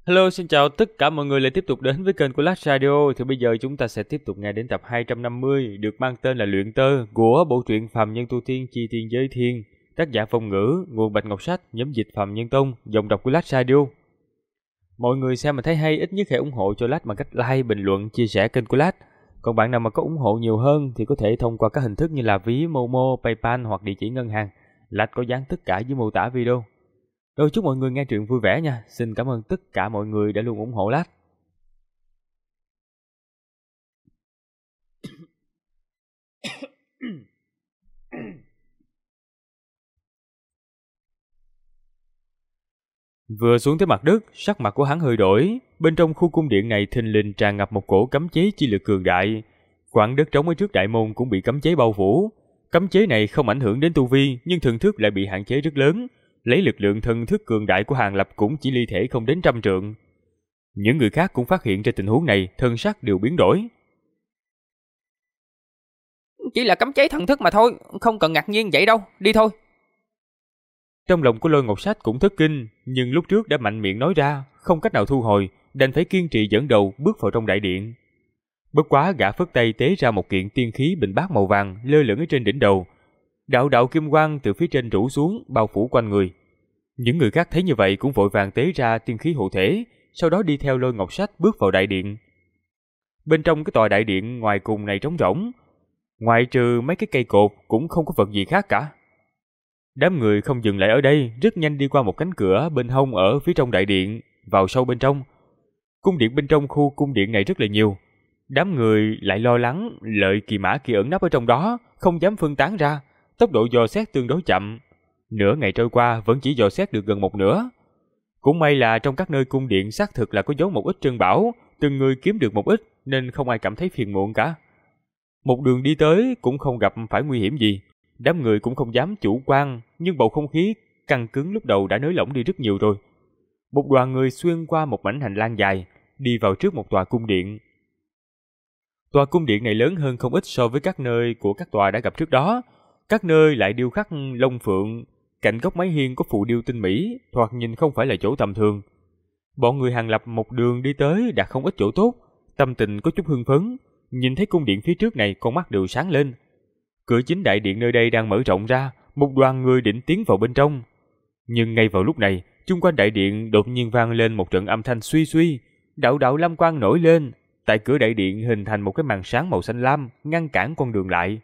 Hello, xin chào tất cả mọi người lại tiếp tục đến với kênh của Last Radio. Thì bây giờ chúng ta sẽ tiếp tục nghe đến tập 250 được mang tên là Luyện Tơ của bộ truyện Phàm Nhân Tu Tiên Chi Tiên Giới Thiên. Tác giả Phong Ngữ, nguồn Bạch Ngọc Sách, nhóm dịch Phàm Nhân Tông, giọng đọc của Last Radio. Mọi người xem mà thấy hay ít nhất hãy ủng hộ cho Last bằng cách like, bình luận, chia sẻ kênh của Last. Còn bạn nào mà có ủng hộ nhiều hơn thì có thể thông qua các hình thức như là ví, Momo, PayPal hoặc địa chỉ ngân hàng. Last có dán tất cả dưới mô tả video. Rồi chúc mọi người nghe truyện vui vẻ nha. Xin cảm ơn tất cả mọi người đã luôn ủng hộ Last. Vừa xuống tới mặt đất, sắc mặt của hắn hơi đổi. Bên trong khu cung điện này thình lình tràn ngập một cổ cấm chế chi lực cường đại. Khoảng đất trống ở trước đại môn cũng bị cấm chế bao phủ. Cấm chế này không ảnh hưởng đến tu vi, nhưng thần thức lại bị hạn chế rất lớn. Lấy lực lượng thần thức cường đại của Hàng Lập cũng chỉ ly thể không đến 100 trượng. Những người khác cũng phát hiện ra tình huống này, thân sắc đều biến đổi. Chỉ là cấm chế thần thức mà thôi, không cần ngạc nhiên vậy đâu, đi thôi. Trong lòng của Lôi Ngọc Sách cũng thất kinh, nhưng lúc trước đã mạnh miệng nói ra, không cách nào thu hồi, đành phải kiên trì dẫn đầu bước vào trong đại điện. Bất quá gã phất tay tế ra một kiện tiên khí bình bát màu vàng lơ lửng ở trên đỉnh đầu. Đạo đạo kim quang từ phía trên rủ xuống, bao phủ quanh người. Những người khác thấy như vậy cũng vội vàng tế ra tiên khí hộ thể, sau đó đi theo Lôi Ngọc Sách bước vào đại điện. Bên trong cái tòa đại điện ngoài cùng này trống rỗng, ngoại trừ mấy cái cây cột cũng không có vật gì khác cả. Đám người không dừng lại ở đây, rất nhanh đi qua một cánh cửa bên hông ở phía trong đại điện, vào sâu bên trong. Cung điện bên trong khu cung điện này rất là nhiều. Đám người lại lo lắng lợi kỳ mã kia ẩn nấp ở trong đó, không dám phân tán ra, tốc độ dò xét tương đối chậm. Nửa ngày trôi qua vẫn chỉ dò xét được gần một nửa. Cũng may là trong các nơi cung điện xác thực là có giấu một ít trân bảo, từng người kiếm được một ít nên không ai cảm thấy phiền muộn cả. Một đường đi tới cũng không gặp phải nguy hiểm gì. Đám người cũng không dám chủ quan, nhưng bầu không khí căng cứng lúc đầu đã nới lỏng đi rất nhiều rồi. Một đoàn người xuyên qua một mảnh hành lang dài, đi vào trước một tòa cung điện. Tòa cung điện này lớn hơn không ít so với các nơi của các tòa đã gặp trước đó. Các nơi lại điêu khắc long phượng, cạnh góc mái hiên có phù điêu tinh mỹ, thoạt nhìn không phải là chỗ tầm thường. Bọn người Hàng Lập một đường đi tới đạt không ít chỗ tốt, tâm tình có chút hưng phấn, nhìn thấy cung điện phía trước này con mắt đều sáng lên. Cửa chính đại điện nơi đây đang mở rộng ra, một đoàn người định tiến vào bên trong. Nhưng ngay vào lúc này, chung quanh đại điện đột nhiên vang lên một trận âm thanh suy suy, đạo đạo lam quang nổi lên, tại cửa đại điện hình thành một cái màn sáng màu xanh lam, ngăn cản con đường lại.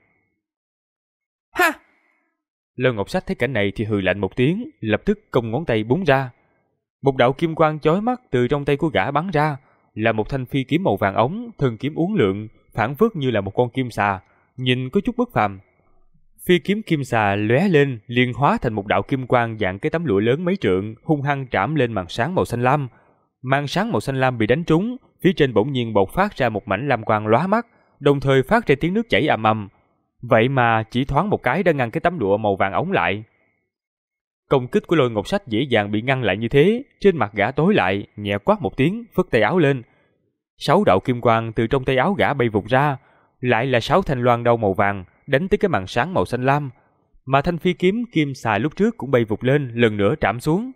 Ha! Lôi Ngọc Sách thấy cảnh này thì hừ lạnh một tiếng, lập tức cong ngón tay búng ra. Một đạo kim quang chói mắt từ trong tay của gã bắn ra, là một thanh phi kiếm màu vàng ống, thân kiếm uốn lượn, phảng phất như là một con kim xà, nhìn có chút bất phàm. Phi kiếm kim xà lóe lên, liền hóa thành một đạo kim quang dạng cái tấm lụa lớn mấy trượng, hung hăng trảm lên màn sáng màu xanh lam. Màn sáng màu xanh lam bị đánh trúng, phía trên bỗng nhiên bộc phát ra một mảnh lam quang lóa mắt, đồng thời phát ra tiếng nước chảy ầm ầm. Vậy mà chỉ thoáng một cái đã ngăn cái tấm lụa màu vàng ống lại. Công kích của Lôi Ngọc Sách dễ dàng bị ngăn lại như thế, trên mặt gã tối lại, nhẹ quát một tiếng, phất tay áo lên. 6 đạo kim quang từ trong tay áo gã bay vụt ra, lại là 6 thanh loan đao màu vàng, đánh tới cái màn sáng màu xanh lam, mà thanh phi kiếm kim xà lúc trước cũng bay vụt lên, lần nữa trảm xuống.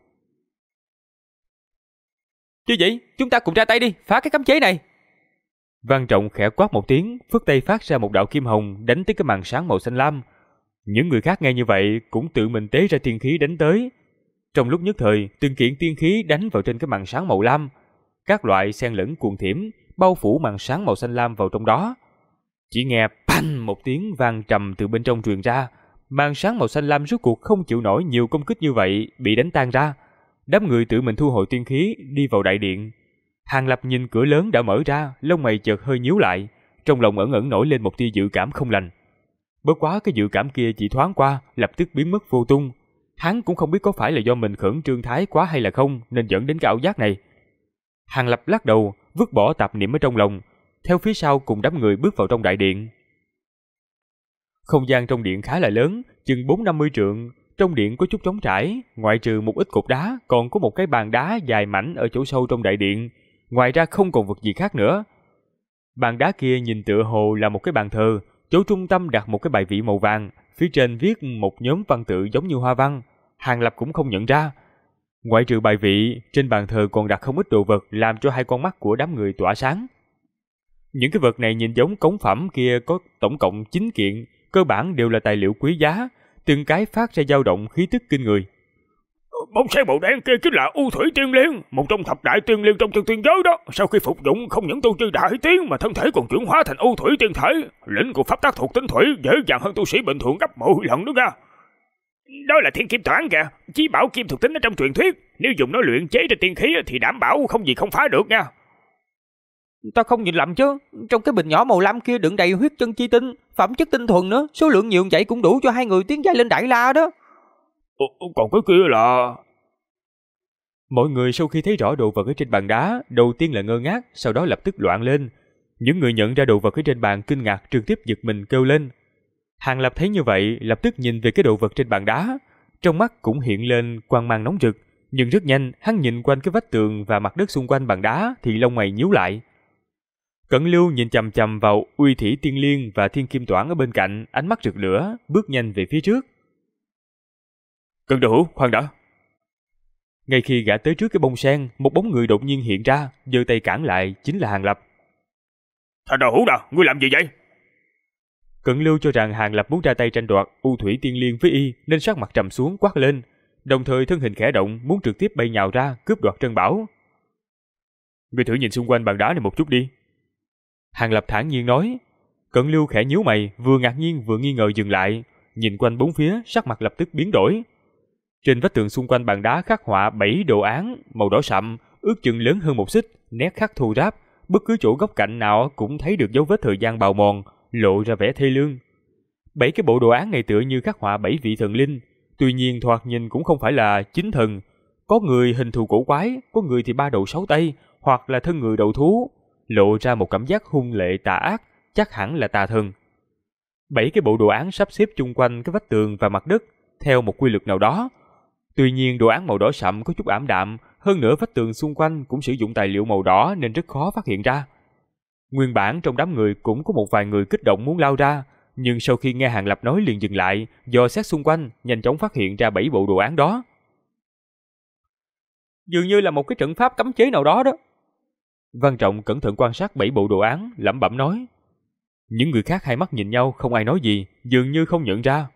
Chứ vậy, chúng ta cùng ra tay đi, phá cái cấm chế này. Vang Trọng khẽ quát một tiếng, phất tay phát ra một đạo kim hồng đánh tới cái màn sáng màu xanh lam. Những người khác nghe như vậy cũng tự mình tế ra tiên khí đánh tới. Trong lúc nhất thời, từng kiện tiên khí đánh vào trên cái màn sáng màu lam, các loại xen lẫn cuồng thiểm bao phủ màn sáng màu xanh lam vào trong đó. Chỉ nghe phanh một tiếng vang trầm từ bên trong truyền ra, màn sáng màu xanh lam rốt cuộc không chịu nổi nhiều công kích như vậy, bị đánh tan ra. Đám người tự mình thu hồi tiên khí, đi vào đại điện. Hàng Lập nhìn cửa lớn đã mở ra, lông mày chợt hơi nhíu lại, trong lòng ẩn ẩn nổi lên một tia dự cảm không lành. Bất quá cái dự cảm kia chỉ thoáng qua, lập tức biến mất vô tung. Hắn cũng không biết có phải là do mình khẩn trương thái quá hay là không, nên dẫn đến cái ảo giác này. Hàng Lập lắc đầu, vứt bỏ tạp niệm ở trong lòng, theo phía sau cùng đám người bước vào trong đại điện. Không gian trong điện khá là lớn, chừng 4-50 trượng. Trong điện có chút trống trải, ngoại trừ một ít cột đá, còn có một cái bàn đá dài mảnh ở chỗ sâu trong đại điện. Ngoài ra không còn vật gì khác nữa. Bàn đá kia nhìn tựa hồ là một cái bàn thờ, chỗ trung tâm đặt một cái bài vị màu vàng, phía trên viết một nhóm văn tự giống như hoa văn. Hàng Lập cũng không nhận ra. Ngoại trừ bài vị, trên bàn thờ còn đặt không ít đồ vật làm cho hai con mắt của đám người tỏa sáng. Những cái vật này nhìn giống cống phẩm kia có tổng cộng 9 kiện, cơ bản đều là tài liệu quý giá, từng cái phát ra dao động khí tức kinh người. Bông sen màu đen kia chính là U Thủy Tiên Liên, một trong thập đại tiên liên trong chân tiên giới đó. Sau khi phục dụng không những tu vi đại tiến mà thân thể còn chuyển hóa thành U Thủy Tiên thể, lĩnh của pháp tác thuộc tính thủy dễ dàng hơn tu sĩ bình thường gấp 10 lần nữa nha. Đó là thiên kim toản kìa, chí bảo kim thuộc tính ở trong truyền thuyết, nếu dùng nó luyện chế ra tiên khí thì đảm bảo không gì không phá được nha. Ta không nhìn lầm chứ, trong cái bình nhỏ màu lam kia đựng đầy huyết chân chi tinh, phẩm chất tinh thuần nữa, số lượng nhiều vậy cũng đủ cho hai người tiến giai lên đại la đó. Còn cái kia là... Mọi người sau khi thấy rõ đồ vật ở trên bàn đá, đầu tiên là ngơ ngác, sau đó lập tức loạn lên. Những người nhận ra đồ vật ở trên bàn kinh ngạc trực tiếp giật mình kêu lên. Hàng Lập thấy như vậy, lập tức nhìn về cái đồ vật trên bàn đá, trong mắt cũng hiện lên quang mang nóng rực, nhưng rất nhanh, hắn nhìn quanh cái vách tường và mặt đất xung quanh bàn đá thì lông mày nhíu lại. Cẩn Lưu nhìn chằm chằm vào Uy Thủy Tiên Liên và Thiên Kim Toản ở bên cạnh, ánh mắt rực lửa, bước nhanh về phía trước. Cẩn đạo hữu, khoan đã. Ngay khi gã tới trước cái bông sen, một bóng người đột nhiên hiện ra, giơ tay cản lại, chính là Hàng Lập. Thành đạo hữu nào, ngươi làm gì vậy? Cẩn Lưu cho rằng Hàng Lập muốn ra tay tranh đoạt U Thủy Tiên Liên với y, nên sắc mặt trầm xuống quát lên, đồng thời thân hình khẽ động muốn trực tiếp bay nhào ra cướp đoạt trân bảo. Ngươi thử nhìn xung quanh bàn đá này một chút đi. Hàng Lập thản nhiên nói. Cẩn Lưu khẽ nhíu mày, vừa ngạc nhiên vừa nghi ngờ dừng lại, nhìn quanh bốn phía, sắc mặt lập tức biến đổi. Trên vách tường xung quanh bàn đá khắc họa 7 đồ án màu đỏ sậm, ước chừng lớn hơn một xích, nét khắc thô ráp, bất cứ chỗ góc cạnh nào cũng thấy được dấu vết thời gian bào mòn, lộ ra vẻ thê lương. 7 cái bộ đồ án này tựa như khắc họa 7 vị thần linh, tuy nhiên thoạt nhìn cũng không phải là chính thần, có người hình thù cổ quái, có người thì 3 đầu 6 tay, hoặc là thân người đầu thú, lộ ra một cảm giác hung lệ tà ác, chắc hẳn là tà thần. 7 cái bộ đồ án sắp xếp chung quanh cái vách tường và mặt đất theo một quy luật nào đó. Tuy nhiên đồ án màu đỏ sậm có chút ảm đạm, hơn nữa vách tường xung quanh cũng sử dụng tài liệu màu đỏ nên rất khó phát hiện ra. Nguyên bản trong đám người cũng có một vài người kích động muốn lao ra, nhưng sau khi nghe Hàng Lập nói liền dừng lại, dò xét xung quanh, nhanh chóng phát hiện ra 7 bộ đồ án đó. Dường như là một cái trận pháp cấm chế nào đó đó. Văn Trọng cẩn thận quan sát 7 bộ đồ án, lẩm bẩm nói. Những người khác hai mắt nhìn nhau không ai nói gì, dường như không nhận ra.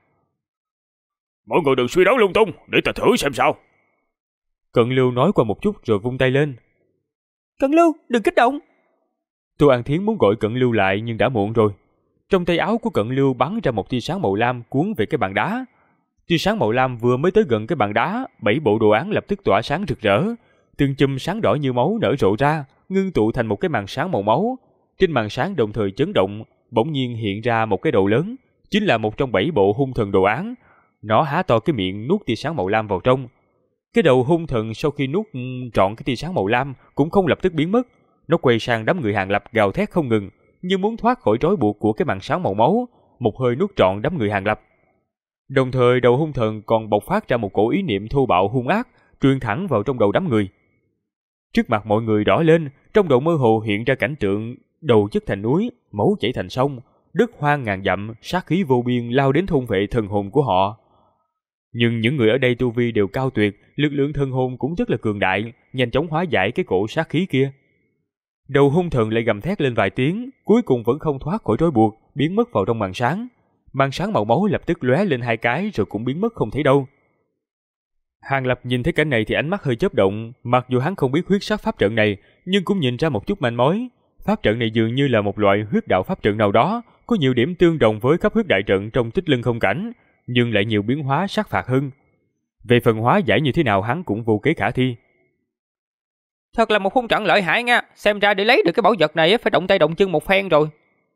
Mọi người đừng suy đoán lung tung, để ta thử xem sao. Cận Lưu nói qua một chút rồi vung tay lên. Cận Lưu, đừng kích động. Tô An Thiến muốn gọi Cận Lưu lại nhưng đã muộn rồi. Trong tay áo của Cận Lưu bắn ra một tia sáng màu lam cuốn về cái bàn đá. Tia sáng màu lam vừa mới tới gần cái bàn đá, 7 bộ đồ án lập tức tỏa sáng rực rỡ. Từng chùm sáng đỏ như máu nở rộ ra, ngưng tụ thành một cái màn sáng màu máu. Trên màn sáng đồng thời chấn động, bỗng nhiên hiện ra một cái đầu lớn, chính là một trong 7 bộ hung thần đồ án. Nó há to cái miệng nuốt tia sáng màu lam vào trong. Cái đầu hung thần sau khi nuốt trọn cái tia sáng màu lam cũng không lập tức biến mất. Nó quay sang đám người Hàng Lập gào thét không ngừng, như muốn thoát khỏi trói buộc của cái màn sáng màu máu, một hơi nuốt trọn đám người Hàng Lập. Đồng thời đầu hung thần còn bộc phát ra một cổ ý niệm thô bạo hung ác, truyền thẳng vào trong đầu đám người. Trước mặt mọi người đỏ lên, trong đầu mơ hồ hiện ra cảnh tượng đầu chất thành núi, máu chảy thành sông, đất hoang ngàn dặm, sát khí vô biên lao đến thôn vệ thần hồn của họ. Nhưng những người ở đây tu vi đều cao tuyệt, lực lượng thần hồn cũng rất là cường đại, nhanh chóng hóa giải cái cổ sát khí kia. Đầu hung thần lại gầm thét lên vài tiếng, cuối cùng vẫn không thoát khỏi trói buộc, biến mất vào trong màn sáng. Màn sáng màu máu lập tức lóe lên 2 cái rồi cũng biến mất không thấy đâu. Hàng Lập nhìn thấy cảnh này thì ánh mắt hơi chớp động, mặc dù hắn không biết huyết sát pháp trận này, nhưng cũng nhìn ra một chút manh mối. Pháp trận này dường như là một loại huyết đạo pháp trận nào đó, có nhiều điểm tương đồng với khắp huyết đại trận trong Tích Lân Không Cảnh, nhưng lại nhiều biến hóa sát phạt hơn. Về phần hóa giải như thế nào hắn cũng vô kế khả thi. Thật là một hung trận lợi hại nha, xem ra để lấy được cái bảo vật này phải động tay động chân một phen rồi.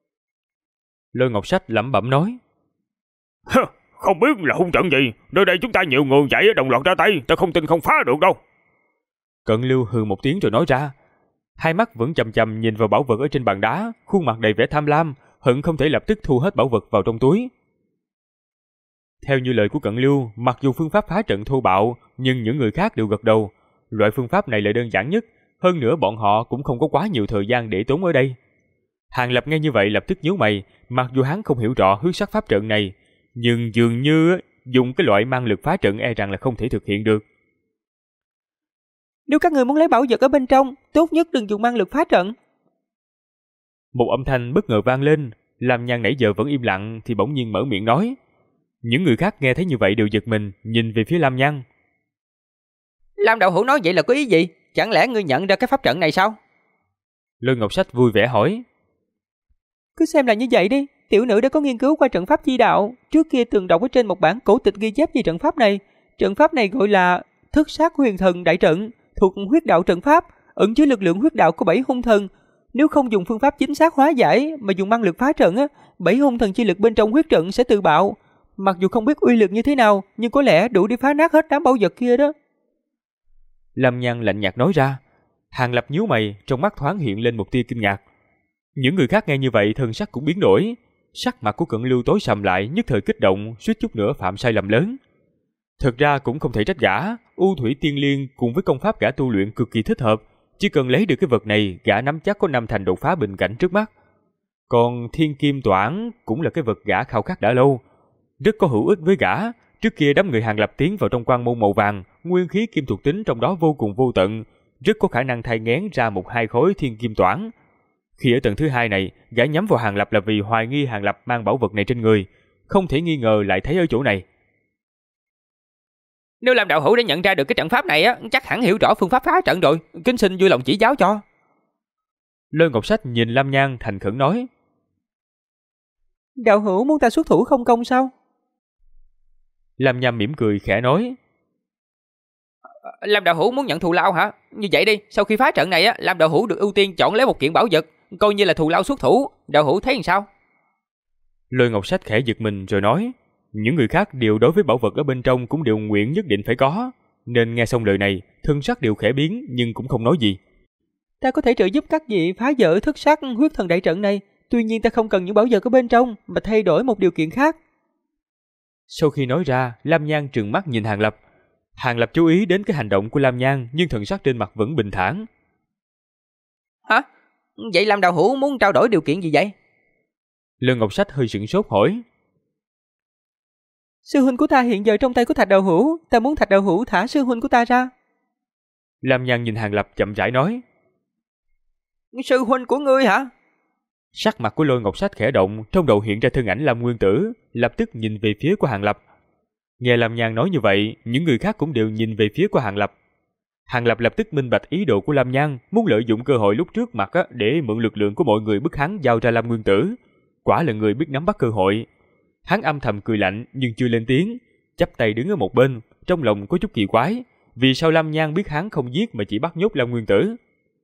Lôi Ngọc Sách lẩm bẩm nói. Không biết là hung trận gì, nơi đây chúng ta nhiều người vậy đồng loạt ra tay, ta không tin không phá được đâu. Cận Lưu hừ một tiếng rồi nói ra. Hai mắt vẫn chằm chằm nhìn vào bảo vật ở trên bàn đá, khuôn mặt đầy vẻ tham lam, hận không thể lập tức thu hết bảo vật vào trong túi. Theo như lời của Cận Lưu, mặc dù phương pháp phá trận thô bạo, nhưng những người khác đều gật đầu. Loại phương pháp này là đơn giản nhất, hơn nữa bọn họ cũng không có quá nhiều thời gian để tốn ở đây. Hàng Lập nghe như vậy lập tức nhíu mày, mặc dù hắn không hiểu rõ huyết sắc pháp trận này, nhưng dường như dùng cái loại mang lực phá trận e rằng là không thể thực hiện được. Nếu các người muốn lấy bảo vật ở bên trong, tốt nhất đừng dùng mang lực phá trận. Một âm thanh bất ngờ vang lên, Lam Nhan nãy giờ vẫn im lặng thì bỗng nhiên mở miệng nói. Những người khác nghe thấy như vậy đều giật mình, nhìn về phía Lam Nhan. Lam đạo hữu nói vậy là có ý gì? Chẳng lẽ ngươi nhận ra cái pháp trận này sao? Lôi Ngọc Sách vui vẻ hỏi. Cứ xem là như vậy đi. Tiểu nữ đã có nghiên cứu qua trận pháp chi đạo, trước kia từng đọc ở trên một bản cổ tịch ghi chép về trận pháp này. Trận pháp này gọi là Thất Sát Huyền Thần Đại Trận, thuộc huyết đạo trận pháp, ẩn chứa lực lượng huyết đạo của 7 hung thần. Nếu không dùng phương pháp chính xác hóa giải mà dùng năng lực phá trận 7 hung thần chi lực bên trong huyết trận sẽ tự bạo. Mặc dù không biết uy lực như thế nào, nhưng có lẽ đủ để phá nát hết đám bảo vật kia đó. Lam Nhan lạnh nhạt nói ra. Hàng Lập nhíu mày, trong mắt thoáng hiện lên một tia kinh ngạc. Những người khác nghe như vậy thần sắc cũng biến đổi. Sắc mặt của Cận Lưu tối sầm lại, nhất thời kích động, suýt chút nữa phạm sai lầm lớn. Thực ra cũng không thể trách gã, U Thủy Tiên Liên cùng với công pháp gã tu luyện cực kỳ thích hợp, chỉ cần lấy được cái vật này, gã nắm chắc có 5 thành đột phá bình cảnh trước mắt. Còn Thiên Kim Toản cũng là cái vật gã khao khát đã lâu, rất có hữu ích với gã. Trước kia đám người Hàng Lập tiến vào trong quan môn màu vàng, nguyên khí kim thuộc tính trong đó vô cùng vô tận, rất có khả năng thay ngén ra 1-2 khối Thiên Kim Toản. Khi ở tầng thứ 2 này, gã nhắm vào Hàng Lập là vì hoài nghi Hàng Lập mang bảo vật này trên người, không thể nghi ngờ lại thấy ở chỗ này. Nếu Lam đạo hữu đã nhận ra được cái trận pháp này chắc hẳn hiểu rõ phương pháp phá trận rồi, kính xin vui lòng chỉ giáo cho. Lôi Ngọc Sách nhìn Lam Nhan thành khẩn nói. Đạo hữu muốn ta xuất thủ không công sao? Lam Nhan mỉm cười khẽ nói. Lam đạo hữu muốn nhận thù lao hả? Như vậy đi, sau khi phá trận này Lam đạo hữu được ưu tiên chọn lấy một kiện bảo vật, coi như là thù lao xuất thủ. Đạo hữu thấy làm sao? Lôi Ngọc Sách khẽ giật mình rồi nói. Những người khác đều đối với bảo vật ở bên trong cũng đều nguyện nhất định phải có, nên nghe xong lời này, thân sắc đều khẽ biến nhưng cũng không nói gì. Ta có thể trợ giúp các vị phá vỡ Thất Sát Huyết Thần Đại Trận này, tuy nhiên ta không cần những bảo vật ở bên trong, mà thay đổi một điều kiện khác. Sau khi nói ra, Lam Nhan trừng mắt nhìn Hàng Lập. Hàng Lập chú ý đến cái hành động của Lam Nhan, nhưng thần sắc trên mặt vẫn bình thản. Hả? Vậy Lam đạo hữu muốn trao đổi điều kiện gì vậy? Lương Ngọc Sách hơi sửng sốt hỏi. Sư huynh của ta hiện giờ trong tay của Thạch đạo hữu, ta muốn Thạch đạo hữu thả sư huynh của ta ra. Lam Nhan nhìn Hàng Lập chậm rãi nói. Sư huynh của ngươi hả? Sắc mặt của Lôi Ngọc Sách khẽ động, trong đầu hiện ra thân ảnh Lam Nguyên Tử, lập tức nhìn về phía của Hàng Lập. Nghe Lam Nhan nói như vậy, những người khác cũng đều nhìn về phía của Hàng Lập. Hàng Lập lập tức minh bạch ý đồ của Lam Nhan, muốn lợi dụng cơ hội lúc trước mặt để mượn lực lượng của mọi người bức hắn giao ra Lam Nguyên Tử. Quả là người biết nắm bắt cơ hội. Hắn âm thầm cười lạnh nhưng chưa lên tiếng, chắp tay đứng ở một bên, trong lòng có chút kỳ quái, vì sao Lam Nhan biết hắn không giết mà chỉ bắt nhốt Lam Nguyên Tử.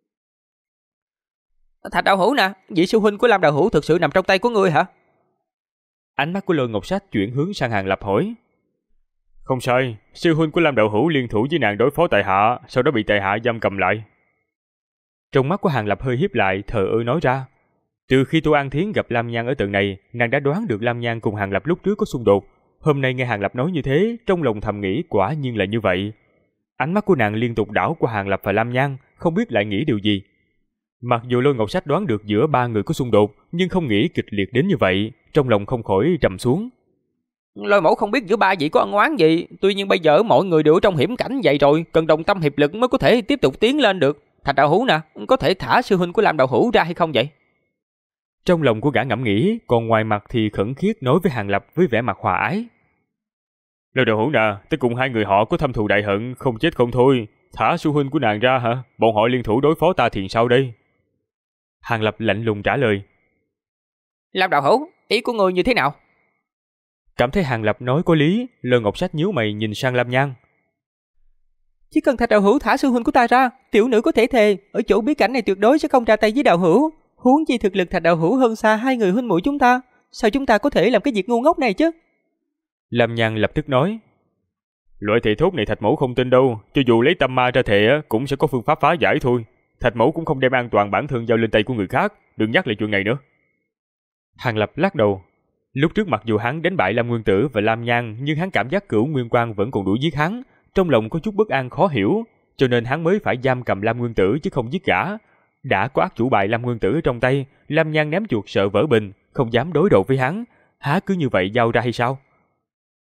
Thạch đạo hữu nè, vị sư huynh của Lam đạo hữu thực sự nằm trong tay của ngươi hả? Ánh mắt của Lôi Ngọc Sách chuyển hướng sang Hàng Lập hỏi. Không sai, sư huynh của Lam đạo hữu liên thủ với nàng đối phó tại hạ, sau đó bị tại hạ giam cầm lại. Trong mắt của Hàng Lập hơi híp lại, thờ ơ nói ra. Từ khi Tô An Thiến gặp Lam Nhan ở tầng này, nàng đã đoán được Lam Nhan cùng Hàng Lập lúc trước có xung đột. Hôm nay nghe Hàng Lập nói như thế, trong lòng thầm nghĩ quả nhiên là như vậy. Ánh mắt của nàng liên tục đảo qua Hàng Lập và Lam Nhan, không biết lại nghĩ điều gì. Mặc dù Lôi Ngọc Sách đoán được giữa ba người có xung đột, nhưng không nghĩ kịch liệt đến như vậy, trong lòng không khỏi trầm xuống. Lôi mẫu không biết giữa ba vị có ân oán gì, tuy nhiên bây giờ mọi người đều ở trong hiểm cảnh vậy rồi, cần đồng tâm hiệp lực mới có thể tiếp tục tiến lên được. Thạch đạo hữu nè, có thể thả sư huynh của Lam đạo hữu ra hay không vậy? Trong lòng của gã ngẫm nghĩ, còn ngoài mặt thì khẩn khiết nói với Hàng Lập với vẻ mặt hòa ái. Lôi đạo hữu nè, tới cùng hai người họ có thâm thù đại hận, không chết không thôi. Thả sư huynh của nàng ra hả? Bọn họ liên thủ đối phó ta thì sao đây? Hàng Lập lạnh lùng trả lời. Lam đạo hữu, ý của ngươi như thế nào? Cảm thấy Hàng Lập nói có lý, Lôi Ngọc Sách nhíu mày nhìn sang Lam Nhan. Chỉ cần Thạch đạo hữu thả sư huynh của ta ra, tiểu nữ có thể thề ở chỗ bí cảnh này tuyệt đối sẽ không ra tay với đạo hữu. Huống chi thực lực Thạch đạo hữu hơn xa hai người huynh muội chúng ta, sao chúng ta có thể làm cái việc ngu ngốc này chứ? Lam Nhan lập tức nói. Loại thề thốt này Thạch mẫu không tin đâu, cho dù lấy tâm ma ra thề cũng sẽ có phương pháp phá giải thôi. Thạch mẫu cũng không đem an toàn bản thân giao lên tay của người khác, đừng nhắc lại chuyện này nữa. Hàng Lập lắc đầu. Lúc trước mặc dù hắn đánh bại Lam Nguyên Tử và Lam Nhan, nhưng hắn cảm giác Cửu Nguyên Quang vẫn còn đuổi giết hắn, trong lòng có chút bất an khó hiểu, cho nên hắn mới phải giam cầm Lam Nguyên Tử chứ không giết gã. Đã có ác chủ bài Lam Nguyên Tử ở trong tay, Lam Nhan ném chuột sợ vỡ bình, không dám đối đầu với hắn, há cứ như vậy giao ra hay sao?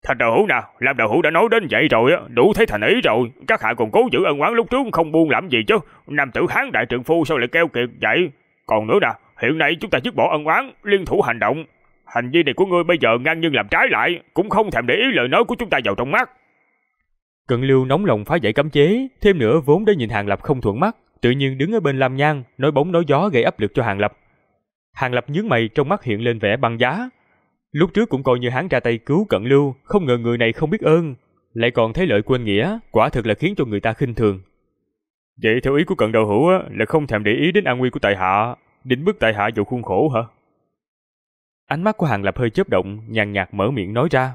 Thành đạo hữu nào, Lam đạo hữu đã nói đến vậy rồi á, đủ thấy thành ý rồi. Các hạ còn cố giữ ân oán lúc trước không buông làm gì chứ. Nam tử Hán đại trượng phu sao lại keo kiệt vậy? Còn nữa nè, hiện nay chúng ta dứt bỏ ân oán, liên thủ hành động. Hành vi này của ngươi bây giờ ngang nhiên làm trái lại, cũng không thèm để ý lời nói của chúng ta vào trong mắt. Cận Lưu nóng lòng phá giải cấm chế, thêm nữa vốn đã nhìn Hàng Lập không thuận mắt, tự nhiên đứng ở bên Lam Nhan, nói bóng nói gió gây áp lực cho Hàng Lập. Hàng Lập nhướng mày, trong mắt hiện lên vẻ băng giá. Lúc trước cũng coi như hắn ra tay cứu Cận Lưu, không ngờ người này không biết ơn, lại còn thấy lợi quên nghĩa, quả thực là khiến cho người ta khinh thường. Vậy theo ý của Cận đạo hữu là không thèm để ý đến an nguy của tại hạ, định bức tại hạ vào khuôn khổ hả? Ánh mắt của Hàng Lập hơi chớp động, nhàn nhạt mở miệng nói ra.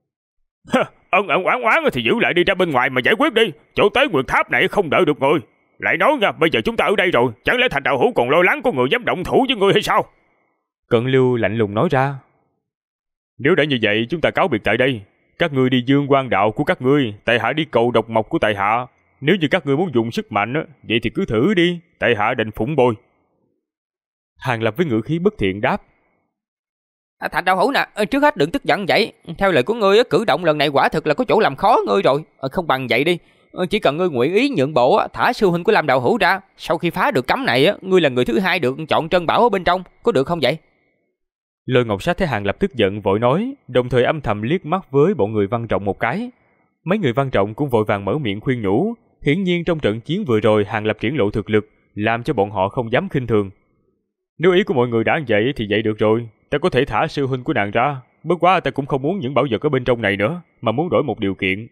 Ân oán thì giữ lại đi ra bên ngoài mà giải quyết đi, chỗ Tế Nguyệt Tháp này không đợi được người. Lại nói nha, bây giờ chúng ta ở đây rồi, chẳng lẽ Thành đạo hữu còn lo lắng có người dám động thủ với người hay sao? Cận Lưu lạnh lùng nói ra. Nếu đã như vậy, chúng ta cáo biệt tại đây. Các ngươi đi dương quan đạo của các ngươi, tại hạ đi cầu độc mộc của tại hạ. Nếu như các ngươi muốn dùng sức mạnh, vậy thì cứ thử đi, tại hạ định phụng bồi. Hàng Lập với ngữ khí bất thiện đáp. Thành đạo hữu nè, trước hết đừng tức giận vậy. Theo lời của ngươi, cử động lần này quả thực là có chỗ làm khó ngươi rồi. Không bằng vậy đi, chỉ cần ngươi nguyện ý nhượng bộ, thả sư huynh của Lam đạo hữu ra. Sau khi phá được cấm này, ngươi là người thứ hai được chọn trân bảo ở bên trong, có được không vậy? Lôi Ngọc Sát thấy Hàng Lập tức giận vội nói, đồng thời âm thầm liếc mắt với bọn người Văn Trọng một cái. Mấy người Văn Trọng cũng vội vàng mở miệng khuyên nhủ. Hiển nhiên trong trận chiến vừa rồi Hàng Lập triển lộ thực lực, làm cho bọn họ không dám khinh thường. Nếu ý của mọi người đã vậy thì vậy được rồi, ta có thể thả sư huynh của nàng ra. Bất quá ta cũng không muốn những bảo vật ở bên trong này nữa, mà muốn đổi một điều kiện.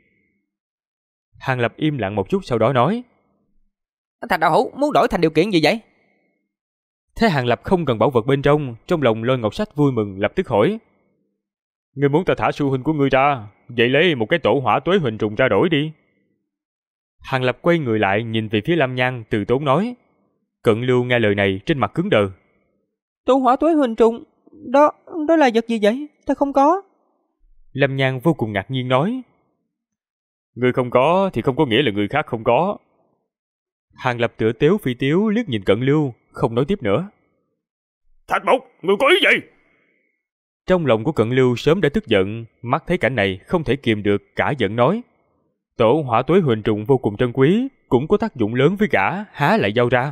Hàng Lập im lặng một chút sau đó nói. Thành đạo hữu muốn đổi thành điều kiện gì vậy? Thấy Hàng Lập không cần bảo vật bên trong lòng Lôi Ngọc Sách vui mừng lập tức hỏi. Ngươi muốn ta thả sư huynh của ngươi ra, vậy lấy một cái tổ hỏa tuế huỳnh trùng ra đổi đi. Hàng Lập quay người lại nhìn về phía Lam Nhan từ tốn nói. Cận Lưu nghe lời này trên mặt cứng đờ. Tổ hỏa tuế huỳnh trùng, đó là vật gì vậy? Ta không có. Lam Nhan vô cùng ngạc nhiên nói. Ngươi không có thì không có nghĩa là người khác không có. Hàng Lập tựa tếu phi tiếu liếc nhìn Cận Lưu, không nói tiếp nữa. Thạch Mộc, ngươi có ý gì? Trong lòng của Cận Lưu sớm đã tức giận, mắt thấy cảnh này không thể kiềm được, cả giận nói. Tổ hỏa tuế huỳnh trùng vô cùng trân quý, cũng có tác dụng lớn với gã, há lại giao ra.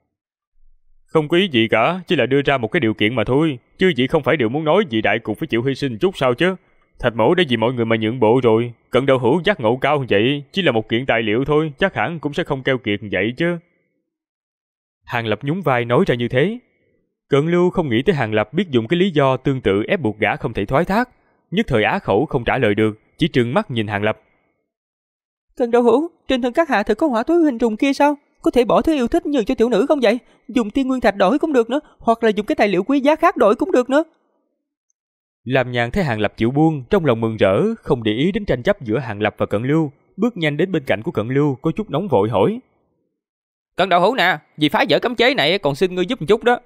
Không có ý gì cả, chỉ là đưa ra một cái điều kiện mà thôi, chứ gì không phải đều muốn nói gì đại cục phải chịu hy sinh chút sao chứ. Thạch mẫu đã vì mọi người mà nhượng bộ rồi, Cận đạo hữu giác ngộ cao vậy, chỉ là một kiện tài liệu thôi, chắc hẳn cũng sẽ không keo kiệt vậy chứ. Hàng Lập nhún vai nói ra như thế. Cận Lưu không nghĩ tới Hàng Lập biết dùng cái lý do tương tự ép buộc gã không thể thoái thác, nhất thời á khẩu không trả lời được, chỉ trừng mắt nhìn Hàng Lập. Cận đạo hữu, trên thân các hạ thực có hỏa tuế huỳnh trùng kia sao? Có thể bỏ thứ yêu thích nhường cho tiểu nữ không vậy? Dùng tiên nguyên thạch đổi cũng được nữa, hoặc là dùng cái tài liệu quý giá khác đổi cũng được nữa. Lam Nhan thấy Hàng Lập chịu buông, trong lòng mừng rỡ, không để ý đến tranh chấp giữa Hàng Lập và Cận Lưu, bước nhanh đến bên cạnh của Cận Lưu, có chút nóng vội hỏi. Cận đạo hữu nè, vì phá vỡ cấm chế này còn xin ngươi giúp một chút đó.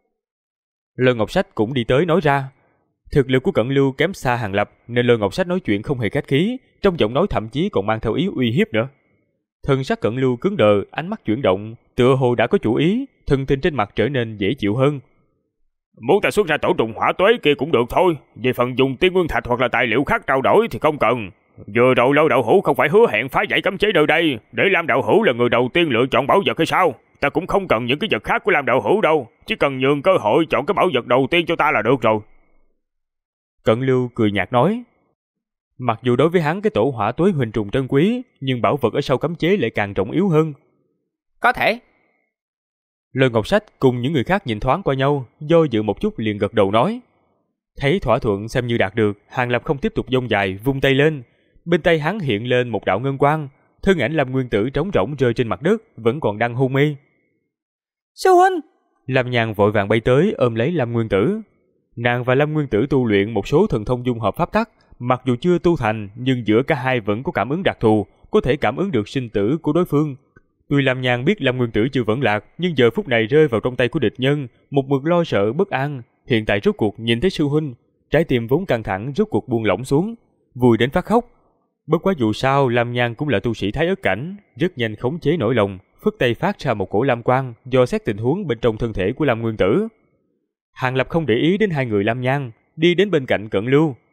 Lôi Ngọc Sách cũng đi tới nói ra. Thực lực của Cận Lưu kém xa Hàng Lập, nên Lôi Ngọc Sách nói chuyện không hề khách khí, trong giọng nói thậm chí còn mang theo ý uy hiếp nữa. Thân sắc Cận Lưu cứng đờ, ánh mắt chuyển động, tựa hồ đã có chủ ý, thân tình trên mặt trở nên dễ chịu hơn. Muốn ta xuất ra tổ trùng hỏa tuế kia cũng được thôi, về phần dùng tiên nguyên thạch hoặc là tài liệu khác trao đổi thì không cần. Vừa rồi Lôi đạo hữu không phải hứa hẹn phá giải cấm chế nơi đây, để Lam đạo hữu là người đầu tiên lựa chọn bảo vật hay sao? Ta cũng không cần những cái vật khác của Lam đạo hữu đâu, chỉ cần nhường cơ hội chọn cái bảo vật đầu tiên cho ta là được rồi. Cận Lưu cười nhạt nói. Mặc dù đối với hắn cái tổ hỏa tuế huỳnh trùng trân quý, nhưng bảo vật ở sau cấm chế lại càng trọng yếu hơn. Có thể. Lôi Ngọc Sách cùng những người khác nhìn thoáng qua nhau, do dự một chút liền gật đầu nói. Thấy thỏa thuận xem như đạt được, Hàng Lập không tiếp tục dông dài, vung tay lên. Bên tay hắn hiện lên một đạo ngân quang, thân ảnh Lam Nguyên Tử trống rỗng rơi trên mặt đất, vẫn còn đang hôn mê. Sư huynh! Lam Nhan vội vàng bay tới ôm lấy Lam Nguyên Tử. Nàng và Lam Nguyên Tử tu luyện một số thần thông dung hợp pháp tắc, mặc dù chưa tu thành, nhưng giữa cả hai vẫn có cảm ứng đặc thù, có thể cảm ứng được sinh tử của đối phương. Tuy Lam Nhan biết Lam Nguyên Tử chưa vẫn lạc, nhưng giờ phút này rơi vào trong tay của địch nhân, một mực lo sợ bất an, hiện tại rốt cuộc nhìn thấy sư huynh, trái tim vốn căng thẳng rốt cuộc buông lỏng xuống, vui đến phát khóc. Bất quá dù sao, Lam Nhan cũng là tu sĩ Thái Ức cảnh, rất nhanh khống chế nỗi lòng, phất tay phát ra một cổ lam quang, dò xét tình huống bên trong thân thể của Lam Nguyên Tử. Hàng Lập không để ý đến hai người Lam Nhan, đi đến bên cạnh Cận Lưu.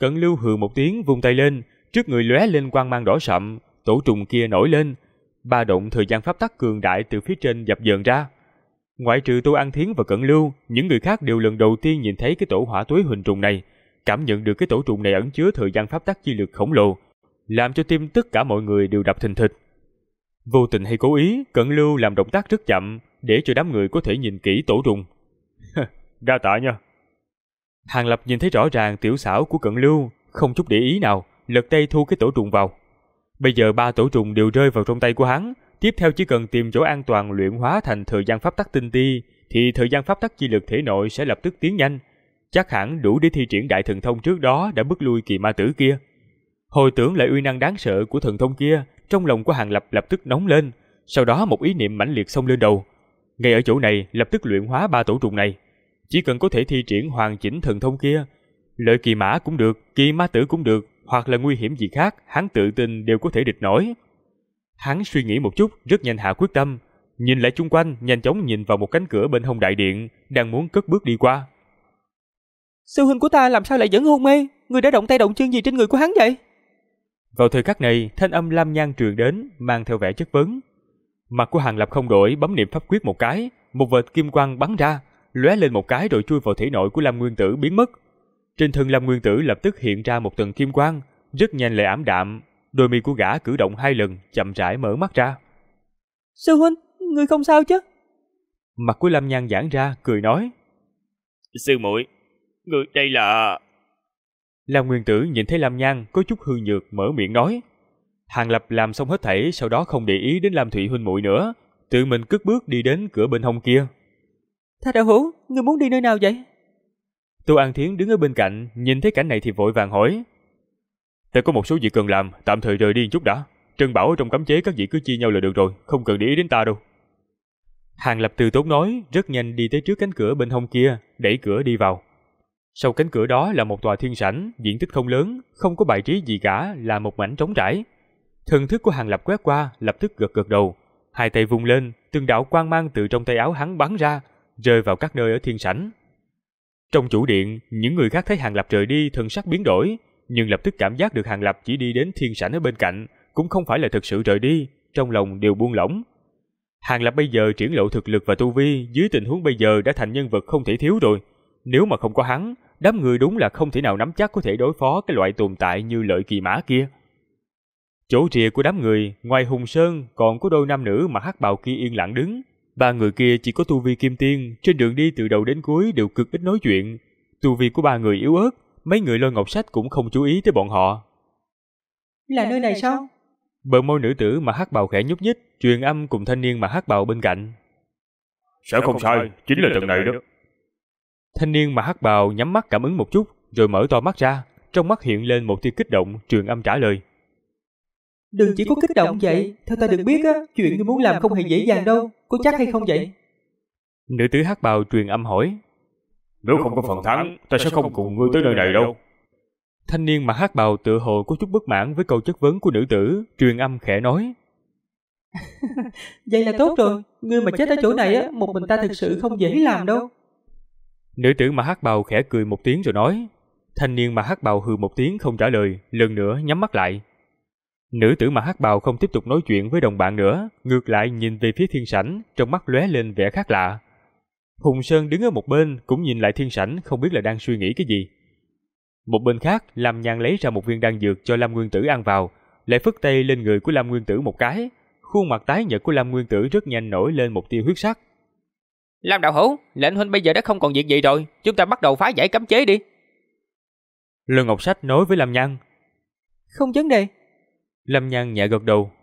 Cận Lưu hừ một tiếng vung tay lên, trước người lóe lên quang mang đỏ sậm, tổ trùng kia nổi lên, ba động thời gian pháp tắc cường đại từ phía trên dập dờn ra. Ngoại trừ Tô An Thiến và Cận Lưu, những người khác đều lần đầu tiên nhìn thấy cái tổ hỏa tuế hình trùng này, cảm nhận được cái tổ trùng này ẩn chứa thời gian pháp tắc chi lực khổng lồ, làm cho tim tất cả mọi người đều đập thình thịch. Vô tình hay cố ý, Cận Lưu làm động tác rất chậm để cho đám người có thể nhìn kỹ tổ trùng. Đa tạ nha. Hàng Lập nhìn thấy rõ ràng tiểu xảo của Cận Lưu, không chút để ý nào, lật tay thu cái tổ trùng vào. Bây giờ 3 tổ trùng đều rơi vào trong tay của hắn, tiếp theo chỉ cần tìm chỗ an toàn luyện hóa thành thời gian pháp tắc tinh ti, thì thời gian pháp tắc chi lực thể nội sẽ lập tức tiến nhanh, chắc hẳn đủ để thi triển đại thần thông trước đó đã bức lui kỳ ma tử kia. Hồi tưởng lại uy năng đáng sợ của thần thông kia, trong lòng của Hàng Lập lập tức nóng lên, sau đó một ý niệm mãnh liệt xông lên đầu. Ngay ở chỗ này lập tức luyện hóa 3 tổ trùng này, chỉ cần có thể thi triển hoàn chỉnh thần thông kia, lợi kỳ mã cũng được, kỳ ma tử cũng được, hoặc là nguy hiểm gì khác, hắn tự tin đều có thể địch nổi. Hắn suy nghĩ một chút, rất nhanh hạ quyết tâm, nhìn lại chung quanh, nhanh chóng nhìn vào một cánh cửa bên hông đại điện, đang muốn cất bước đi qua. Sư huynh của ta làm sao lại vẫn hôn mê? Người đã động tay động chân gì trên người của hắn vậy? Vào thời khắc này, thanh âm Lam Nhan truyền đến, mang theo vẻ chất vấn. Mặt của Hàng Lập không đổi, bấm niệm pháp quyết một cái, một vệt kim quang bắn ra, lóe lên một cái rồi chui vào thể nội của Lam Nguyên Tử biến mất. Trên thân Lam Nguyên Tử lập tức hiện ra một tầng kim quang, rất nhanh lại ảm đạm, đôi mi của gã cử động 2 lần, chậm rãi mở mắt ra. Sư huynh, người không sao chứ? Mặt của Lam Nhan giãn ra, cười nói. Sư muội, người đây là... Lam Nguyên Tử nhìn thấy Lam Nhan có chút hư nhược, mở miệng nói. Hàng Lập làm xong hết thảy, sau đó không để ý đến Lam Thụy huynh muội nữa, tự mình cất bước đi đến cửa bên hông kia. Tha đạo hữu, người muốn đi nơi nào vậy? Tô An Thiến đứng ở bên cạnh, nhìn thấy cảnh này thì vội vàng hỏi. Ta có một số việc cần làm, tạm thời rời đi chút đã. Trân bảo ở trong cấm chế các vị cứ chia nhau là được rồi, không cần để ý đến ta đâu. Hàng Lập từ tốn nói, rất nhanh đi tới trước cánh cửa bên hông kia, đẩy cửa đi vào. Sau cánh cửa đó là một tòa thiên sảnh, diện tích không lớn, không có bài trí gì cả, là một mảnh trống trải. Thần thức của Hàng Lập quét qua, lập tức gật gật đầu, hai tay vung lên, từng đạo quang mang từ trong tay áo hắn bắn ra, rơi vào các nơi ở thiên sảnh. Trong chủ điện, những người khác thấy Hàng Lập rời đi, thần sắc biến đổi, nhưng lập tức cảm giác được Hàng Lập chỉ đi đến thiên sảnh ở bên cạnh, cũng không phải là thực sự rời đi, trong lòng đều buông lỏng. Hàng Lập bây giờ triển lộ thực lực và tu vi, dưới tình huống bây giờ đã thành nhân vật không thể thiếu rồi. Nếu mà không có hắn, đám người đúng là không thể nào nắm chắc có thể đối phó cái loại tồn tại như lợi kỳ mã kia. Chỗ rìa của đám người, ngoài Hùng Sơn còn có đôi nam nữ mặc hắc bào kia yên lặng đứng. 3 người kia chỉ có tu vi kim tiên, trên đường đi từ đầu đến cuối đều cực ít nói chuyện. Tu vi của 3 người yếu ớt, mấy người Lôi Ngọc Sách cũng không chú ý tới bọn họ. Là nơi này sao? Bờ môi nữ tử mà hắc bào khẽ nhúc nhích, truyền âm cùng thanh niên mà hắc bào bên cạnh. Sẽ không sai, chính là tầng này đó. Thanh niên mà hắc bào nhắm mắt cảm ứng một chút, rồi mở to mắt ra, trong mắt hiện lên một tia kích động, truyền âm trả lời. Đừng chỉ có kích động vậy, theo ta được biết á, chuyện ngươi muốn làm không hề dễ dàng đâu, có chắc hay không vậy? Nữ tử hắc bào truyền âm hỏi. Nếu không có phần thắng, ta sẽ không cùng ngươi tới nơi này đâu. Thanh niên mà hắc bào tựa hồ có chút bất mãn với câu chất vấn của nữ tử, truyền âm khẽ nói. Vậy là tốt rồi, ngươi mà chết ở chỗ này á, một mình ta thực sự không dễ làm đâu. Nữ tử mà hắc bào khẽ cười một tiếng rồi nói. Thanh niên mà hắc bào hừ một tiếng không trả lời, lần nữa nhắm mắt lại. Nữ tử mà hắc bào không tiếp tục nói chuyện với đồng bạn nữa, ngược lại nhìn về phía thiên sảnh, trong mắt lóe lên vẻ khác lạ. Hùng Sơn đứng ở một bên cũng nhìn lại thiên sảnh, không biết là đang suy nghĩ cái gì. Một bên khác, Lam Nhan lấy ra một viên đan dược cho Lam Nguyên Tử ăn vào, lại phất tay lên người của Lam Nguyên Tử một cái. Khuôn mặt tái nhợt của Lam Nguyên Tử rất nhanh nổi lên một tia huyết sắc. Lam đạo hữu, lệnh huynh bây giờ đã không còn việc gì rồi, chúng ta bắt đầu phá giải cấm chế đi. Lôi Ngọc Sách nói với Lam Nhan. Không vấn đề. Lam Nhan nhẹ gật đầu.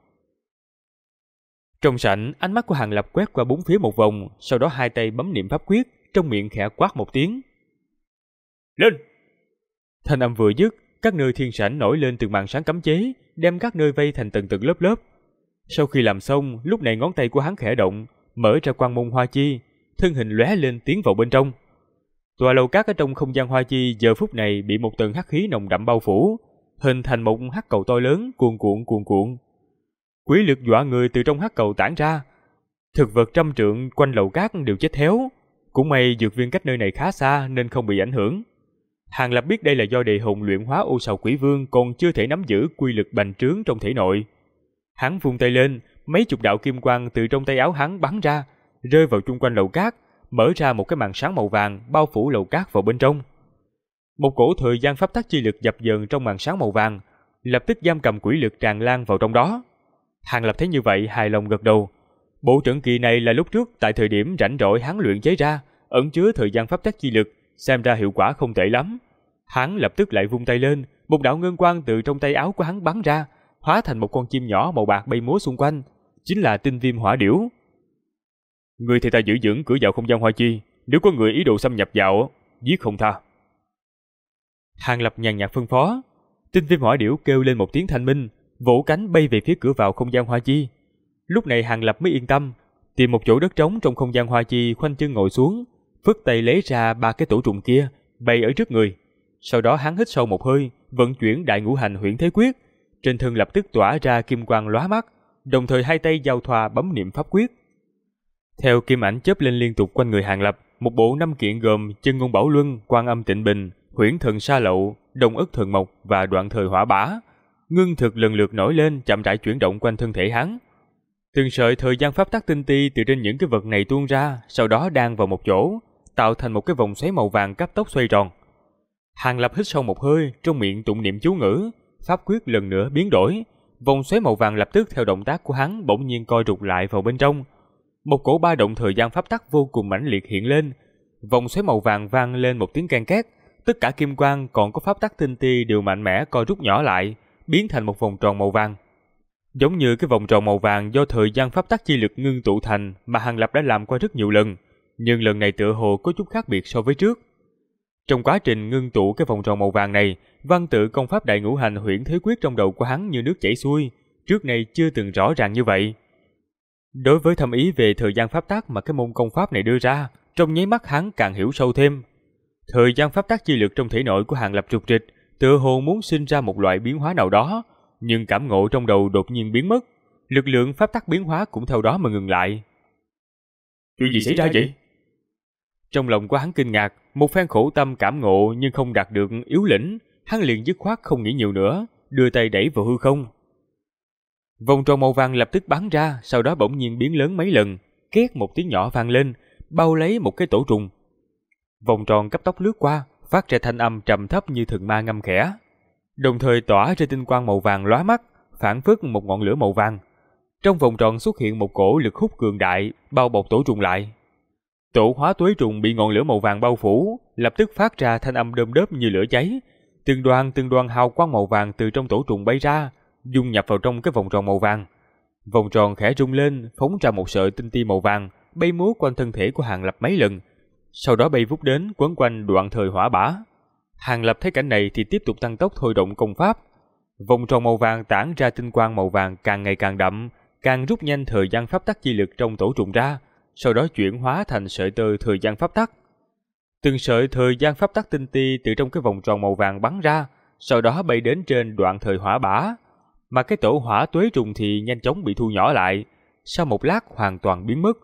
Trong sảnh, ánh mắt của Hàng Lập quét qua bốn phía một vòng, sau đó hai tay bấm niệm pháp quyết, trong miệng khẽ quát một tiếng. Lên! Thanh âm vừa dứt, các nơi thiên sảnh nổi lên từng màn sáng cấm chế, đem các nơi vây thành từng lớp lớp. Sau khi làm xong, lúc này ngón tay của hắn khẽ động, mở ra quan môn hoa chi, thân hình lóe lên tiến vào bên trong. Tòa lầu cát ở trong không gian hoa chi giờ phút này bị một tầng hắc khí nồng đậm bao phủ, hình thành một hắc cầu to lớn cuồn cuộn. Quỷ lực dọa người từ trong hắc cầu tản ra, thực vật trăm trượng quanh lầu cát đều chết héo. Cũng may dược viên cách nơi này khá xa nên không bị ảnh hưởng. Hàng Lập biết đây là do Địa Hùng luyện hóa U Sầu Quỷ Vương còn chưa thể nắm giữ quy lực bành trướng trong thể nội. Hắn vung tay lên, mấy chục đạo kim quang từ trong tay áo hắn bắn ra, rơi vào chung quanh lầu cát, mở ra một cái màn sáng màu vàng bao phủ lầu cát vào bên trong. Một cổ thời gian pháp tắc chi lực dập dờn trong màn sáng màu vàng, lập tức giam cầm quỷ lực tràn lan vào trong đó. Hàng Lập thấy như vậy hài lòng gật đầu. Bộ trận kỳ này là lúc trước tại thời điểm rảnh rỗi hắn luyện chế ra, ẩn chứa thời gian pháp tắc chi lực, xem ra hiệu quả không tệ lắm. Hắn lập tức lại vung tay lên, một đạo ngân quang từ trong tay áo của hắn bắn ra, hóa thành một con chim nhỏ màu bạc bay múa xung quanh, chính là Tinh Viêm Hỏa Điểu. Người thì ta giữ vững cửa vào không gian Hoa Chi, nếu có người ý đồ xâm nhập vào, giết không tha. Hàng Lập nhàn nhạt phân phó. Tinh Viêm Hỏa Điểu kêu lên một tiếng thanh minh, vỗ cánh bay về phía cửa vào không gian Hoa Chi. Lúc này Hàng Lập mới yên tâm, tìm một chỗ đất trống trong không gian Hoa Chi, khoanh chân ngồi xuống, phất tay lấy ra 3 cái tổ trùng kia, bay ở trước người. Sau đó hắn hít sâu một hơi, vận chuyển Đại Ngũ Hành Huyễn Thế Quyết, trên thân lập tức tỏa ra kim quang lóa mắt, đồng thời hai tay giao thoa bấm niệm pháp quyết. Theo kim ảnh chớp lên liên tục quanh người Hàng Lập, một bộ 5 kiện gồm Chân Ngôn Bảo Luân, Quan Âm Tịnh Bình, Huyễn Thần Sa Lậu, Đông Ất Thần Mộc và Đoạn Thời Hỏa Bả, ngưng thực lần lượt nổi lên, chậm rãi chuyển động quanh thân thể hắn. Từng sợi thời gian pháp tắc tinh ti từ trên những cái vật này tuôn ra, sau đó đan vào một chỗ, tạo thành một cái vòng xoáy màu vàng cấp tốc xoay tròn. Hàng Lập hít sâu một hơi, trong miệng tụng niệm chú ngữ, pháp quyết lần nữa biến đổi, vòng xoáy màu vàng lập tức theo động tác của hắn bỗng nhiên co rụt lại vào bên trong. Một cổ ba động thời gian pháp tắc vô cùng mãnh liệt hiện lên, vòng xoáy màu vàng vang lên một tiếng ken két, tất cả kim quang còn có pháp tắc tinh ti đều mạnh mẽ co rút nhỏ lại, biến thành một vòng tròn màu vàng. Giống như cái vòng tròn màu vàng do thời gian pháp tắc chi lực ngưng tụ thành mà Hàng Lập đã làm qua rất nhiều lần, nhưng lần này tựa hồ có chút khác biệt so với trước. Trong quá trình ngưng tụ cái vòng tròn màu vàng này, văn tự công pháp Đại Ngũ Hành Huyễn Thế Quyết trong đầu của hắn như nước chảy xuôi, trước này chưa từng rõ ràng như vậy. Đối với thâm ý về thời gian pháp tắc mà cái môn công pháp này đưa ra, trong nháy mắt hắn càng hiểu sâu thêm. Thời gian pháp tắc chi lực trong thể nội của Hàng Lập rục rịch, tựa hồ muốn sinh ra một loại biến hóa nào đó, nhưng cảm ngộ trong đầu đột nhiên biến mất, lực lượng pháp tắc biến hóa cũng theo đó mà ngừng lại. Chuyện gì xảy ra vậy? Trong lòng của hắn kinh ngạc, một phen khổ tâm cảm ngộ nhưng không đạt được yếu lĩnh, hắn liền dứt khoát không nghĩ nhiều nữa, đưa tay đẩy vào hư không. Vòng tròn màu vàng lập tức bắn ra, sau đó bỗng nhiên biến lớn mấy lần, két một tiếng nhỏ vang lên, bao lấy một cái tổ trùng. Vòng tròn cấp tốc lướt qua, phát ra thanh âm trầm thấp như thần ma ngâm khẽ, đồng thời tỏa ra tinh quang màu vàng lóa mắt, phản phất một ngọn lửa màu vàng. Trong vòng tròn xuất hiện một cổ lực hút cường đại, bao bọc tổ trùng lại. Tổ hóa tuế trùng bị ngọn lửa màu vàng bao phủ, lập tức phát ra thanh âm đơm đớp như lửa cháy. Từng đoàn hào quang màu vàng từ trong tổ trùng bay ra, dung nhập vào trong cái vòng tròn màu vàng. Vòng tròn khẽ rung lên, phóng ra một sợi tinh ti màu vàng, bay múa quanh thân thể của Hàng Lập mấy lần, sau đó bay vút đến quấn quanh Đoạn Thời Hỏa Bả. Hàng Lập thấy cảnh này thì tiếp tục tăng tốc thôi động công pháp. Vòng tròn màu vàng tản ra tinh quang màu vàng càng ngày càng đậm, càng rút nhanh thời gian pháp tắc chi lực trong tổ trùng ra, sau đó chuyển hóa thành sợi tơ thời gian pháp tắc. Từng sợi thời gian pháp tắc tinh ti từ trong cái vòng tròn màu vàng bắn ra, sau đó bay đến trên Đoạn Thời Hỏa Bả, mà cái tổ hỏa tuế trùng thì nhanh chóng bị thu nhỏ lại, sau một lát hoàn toàn biến mất.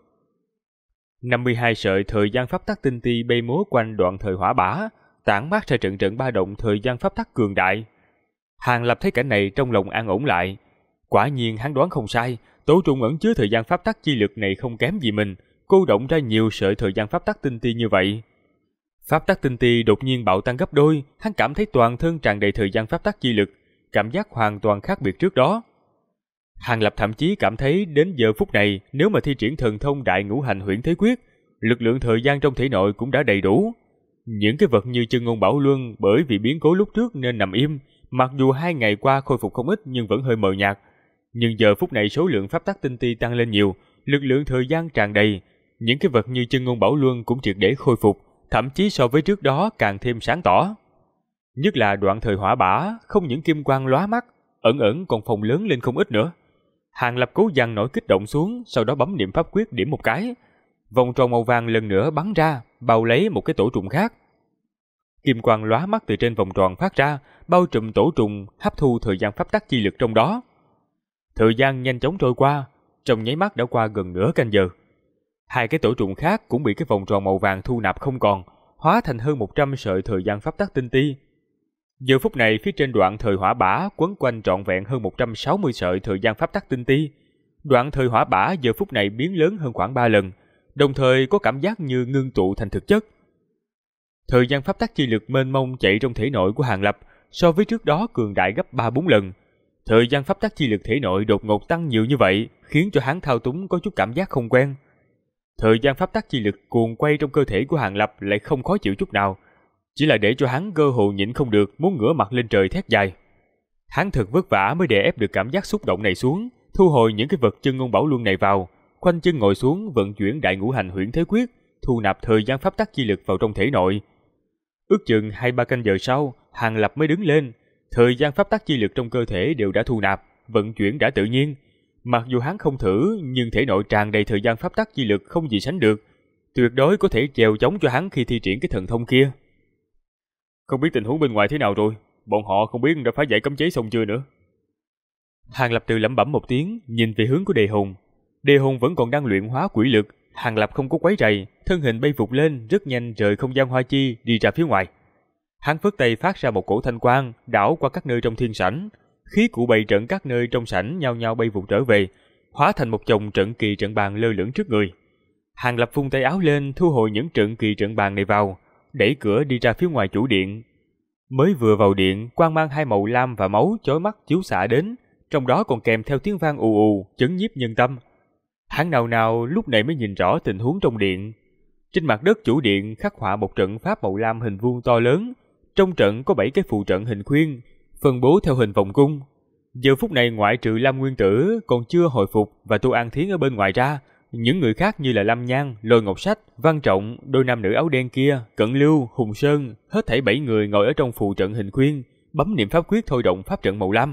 52 sợi thời gian pháp tắc tinh ti bay múa quanh Đoạn Thời Hỏa Bả, tản mát ra trận trận ba động thời gian pháp tắc cường đại. Hàng Lập thấy cảnh này trong lòng an ổn lại. Quả nhiên hắn đoán không sai, tổ trùng ẩn chứa thời gian pháp tắc chi lực này không kém gì mình, cô động ra nhiều sợi thời gian pháp tắc tinh ti như vậy. Pháp tắc tinh ti đột nhiên bạo tăng gấp đôi, hắn cảm thấy toàn thân tràn đầy thời gian pháp tắc chi lực, cảm giác hoàn toàn khác biệt trước đó. Hàng Lập thậm chí cảm thấy đến giờ phút này, nếu mà thi triển thần thông Đại Ngũ Hành Huyễn Thế Quyết, lực lượng thời gian trong thể nội cũng đã đầy đủ. Những cái vật như Chân Ngôn Bảo Luân bởi vì biến cố lúc trước nên nằm im, mặc dù 2 ngày qua khôi phục không ít nhưng vẫn hơi mờ nhạt. Nhưng giờ phút này số lượng pháp tắc tinh ti tăng lên nhiều, lực lượng thời gian tràn đầy, những cái vật như Chân Ngôn Bảo Luân cũng triệt để khôi phục, thậm chí so với trước đó càng thêm sáng tỏ. Nhất là Đoạn Thời Hỏa Bả, không những kim quang lóa mắt, ẩn còn phồng lớn lên không ít nữa. Hàng Lập cố dằn nỗi kích động xuống, sau đó bấm niệm pháp quyết điểm một cái, vòng tròn màu vàng lần nữa bắn ra, bao lấy một cái tổ trùng khác. Kim quang lóa mắt từ trên vòng tròn phát ra, bao trùm tổ trùng, hấp thu thời gian pháp tắc chi lực trong đó. Thời gian nhanh chóng trôi qua, trong nháy mắt đã qua gần nửa canh giờ. 2 cái tổ trùng khác cũng bị cái vòng tròn màu vàng thu nạp không còn, hóa thành hơn 100 sợi thời gian pháp tắc tinh ti. Giờ phút này phía trên đoạn thời hỏa bả quấn quanh trọn vẹn hơn 160 sợi thời gian pháp tắc tinh ti. Đoạn thời hỏa bả giờ phút này biến lớn hơn khoảng 3 lần, đồng thời có cảm giác như ngưng tụ thành thực chất. Thời gian pháp tắc chi lực mênh mông chạy trong thể nội của Hàn Lập so với trước đó cường đại gấp 3-4 lần. Thời gian pháp tắc chi lực thể nội đột ngột tăng nhiều như vậy, khiến cho hắn thao túng có chút cảm giác không quen. Thời gian pháp tắc chi lực cuồng quay trong cơ thể của Hàn Lập lại không khó chịu chút nào, chỉ là để cho hắn cơ hồ nhịn không được muốn ngửa mặt lên trời thét dài. Hắn thật vất vả mới đè ép được cảm giác xúc động này xuống, thu hồi những cái vật chân ngôn bảo luân này vào, khoanh chân ngồi xuống vận chuyển đại ngũ hành huyễn thế quyết, thu nạp thời gian pháp tắc chi lực vào trong thể nội. Ước chừng 2-3 canh giờ sau, Hàn Lập mới đứng lên, thời gian pháp tắc chi lực trong cơ thể đều đã thu nạp, vận chuyển đã tự nhiên. Mặc dù hắn không thử, nhưng thể nội tràn đầy thời gian pháp tắc chi lực không gì sánh được, tuyệt đối có thể chèo chống cho hắn khi thi triển cái thần thông kia. Không biết tình huống bên ngoài thế nào rồi, bọn họ không biết đã phá giải cấm chế xong chưa nữa. Hàn Lập tự lẩm bẩm một tiếng, nhìn về hướng của Đề Hùng. Đề Hùng vẫn còn đang luyện hóa quỷ lực, Hàn Lập không có quấy rầy, thân hình bay vụt lên, rất nhanh rời không gian hoa chi đi ra phía ngoài. Hắn phất tay phát ra một cổ thanh quang, đảo qua các nơi trong thiên sảnh, khí cụ bày trận các nơi trong sảnh nhao nhao bay vụt trở về, hóa thành một chồng trận kỳ trận bàn lơ lửng trước người. Hàn Lập vung tay áo lên, thu hồi những trận kỳ trận bàn này vào, đẩy cửa đi ra phía ngoài chủ điện. Mới vừa vào điện, quang mang hai màu lam và máu chói mắt chiếu xạ đến, trong đó còn kèm theo tiếng vang ù ù, chấn nhiếp nhân tâm. Hắn nào nào lúc này mới nhìn rõ tình huống trong điện. Trên mặt đất chủ điện khắc họa một trận pháp màu lam hình vuông to lớn, trong trận có 7 cái phù trận hình khuyên, phân bố theo hình vòng cung. Giờ phút này ngoại trừ Lam Nguyên Tử còn chưa hồi phục và Tô An Thiến ở bên ngoài ra, những người khác như là Lam Nhan, Lôi Ngọc Sách, Văn Trọng, đôi nam nữ áo đen kia, Cận Lưu, Hùng Sơn, hết thảy 7 người ngồi ở trong phù trận hình khuyên, bấm niệm pháp quyết thôi động pháp trận màu lam.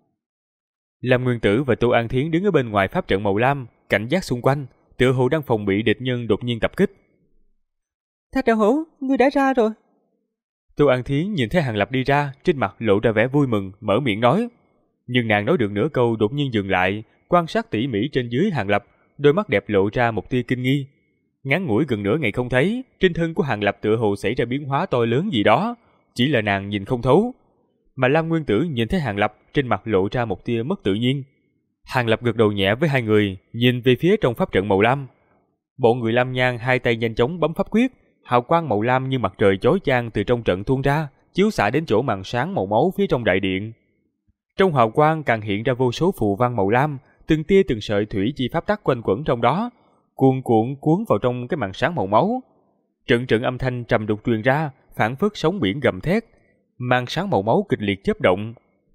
Lam Nguyên Tử và Tô An Thiến đứng ở bên ngoài pháp trận màu lam, cảnh giác xung quanh, tựa hồ đang phòng bị địch nhân đột nhiên tập kích. Thạch đạo hữu, ngươi đã ra rồi. Tô An Thiến nhìn thấy Hàn Lập đi ra, trên mặt lộ ra vẻ vui mừng, mở miệng nói. Nhưng nàng nói được nửa câu đột nhiên dừng lại, quan sát tỉ mỉ trên dưới Hàn Lập, đôi mắt đẹp lộ ra một tia kinh nghi. Ngắn ngủi gần nửa ngày không thấy, trên thân của Hàn Lập tựa hồ xảy ra biến hóa to lớn gì đó, chỉ là nàng nhìn không thấu. Mà Lam Nguyên Tử nhìn thấy Hàn Lập, trên mặt lộ ra một tia mất tự nhiên. Hàn Lập gật đầu nhẹ với hai người, nhìn về phía trong pháp trận màu lam. Bọn người Lam Nhan hai tay nhanh chóng bấm pháp quyết, hào quang màu lam như mặt trời chói chang từ trong trận tuôn ra, chiếu xạ đến chỗ màn sáng màu máu phía trong đại điện. Trong hào quang càng hiện ra vô số phù văn màu lam, từng tia từng sợi thủy chi pháp tắc quanh quẩn trong đó, cuồn cuộn cuốn vào trong cái màn sáng màu máu. Trận trận âm thanh trầm đục truyền ra, phảng phất sóng biển gầm thét. Màn sáng màu máu kịch liệt chớp động.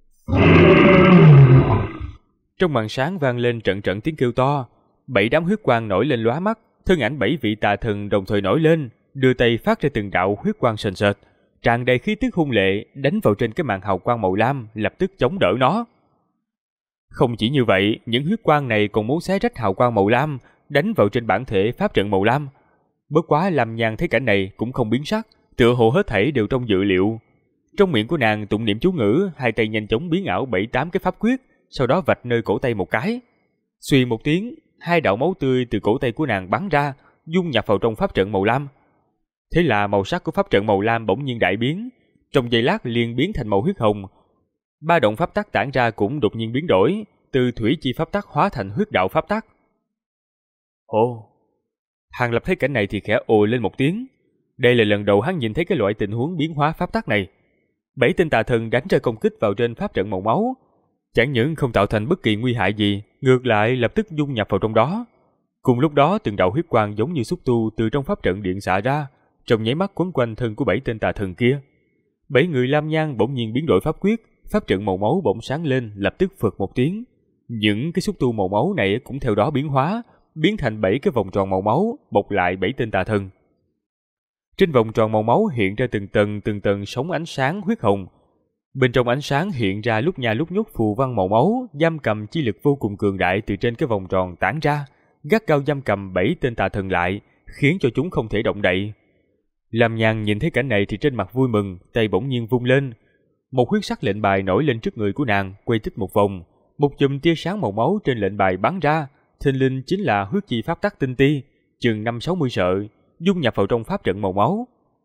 Trong màn sáng vang lên trận trận tiếng kêu to, 7 đám huyết quang nổi lên lóa mắt, thân ảnh 7 vị tà thần đồng thời nổi lên, đưa tay phát ra từng đạo huyết quang sền sệt, tràn đầy khí tức hung lệ, đánh vào trên cái màn hào quang màu lam, lập tức chống đỡ nó. Không chỉ như vậy, những huyết quang này còn muốn xé rách hào quang màu lam, đánh vào trên bản thể pháp trận màu lam. Bất quá Lam Nhan thấy cảnh này cũng không biến sắc, tựa hồ hết thảy đều trong dự liệu. Trong miệng của nàng tụng niệm chú ngữ, hai tay nhanh chóng biến ảo 7-8 cái pháp quyết, sau đó vạch nơi cổ tay một cái. Xuy một tiếng, 2 đạo máu tươi từ cổ tay của nàng bắn ra, dung nhập vào trong pháp trận màu lam. Thế là màu sắc của pháp trận màu lam bỗng nhiên đại biến, trong giây lát liền biến thành màu huyết hồng. 3 động pháp tắc tản ra cũng đột nhiên biến đổi, từ thủy chi pháp tắc hóa thành huyết đạo pháp tắc. Ồ! Hàn Lập thấy cảnh này thì khẽ ồ lên một tiếng. Đây là lần đầu hắn nhìn thấy cái loại tình huống biến hóa pháp tắc này. 7 tên tà thần đánh ra công kích vào trên pháp trận màu máu, chẳng những không tạo thành bất kỳ nguy hại gì, ngược lại lập tức dung nhập vào trong đó. Cùng lúc đó, từng đạo huyết quang giống như xúc tu từ trong pháp trận điện xạ ra, trong nháy mắt quấn quanh thân của 7 tên tà thần kia. 7 người Lam Nhan bỗng nhiên biến đổi pháp quyết, pháp trận màu máu bỗng sáng lên, lập tức phật một tiếng. Những cái xúc tu màu máu này cũng theo đó biến hóa, biến thành 7 cái vòng tròn màu máu, bọc lại 7 tên tà thần. Trên vòng tròn màu máu hiện ra từng tầng sóng ánh sáng huyết hồng. Bên trong ánh sáng hiện ra lúc nha lúc nhúc phù văn màu máu, giam cầm chi lực vô cùng cường đại từ trên cái vòng tròn tản ra, gắt gao giam cầm 7 tên tà thần lại, khiến cho chúng không thể động đậy. Lam Nhan nhìn thấy cảnh này thì trên mặt vui mừng, tay bỗng nhiên vung lên. Một huyết sắc lệnh bài nổi lên trước người của nàng, quay tích một vòng, một chùm tia sáng màu máu trên lệnh bài bắn ra, thình lình chính là huyết chi pháp tắc tinh ti, chừng 5-60 sợi, dung nhập vào trong pháp trận màu máu.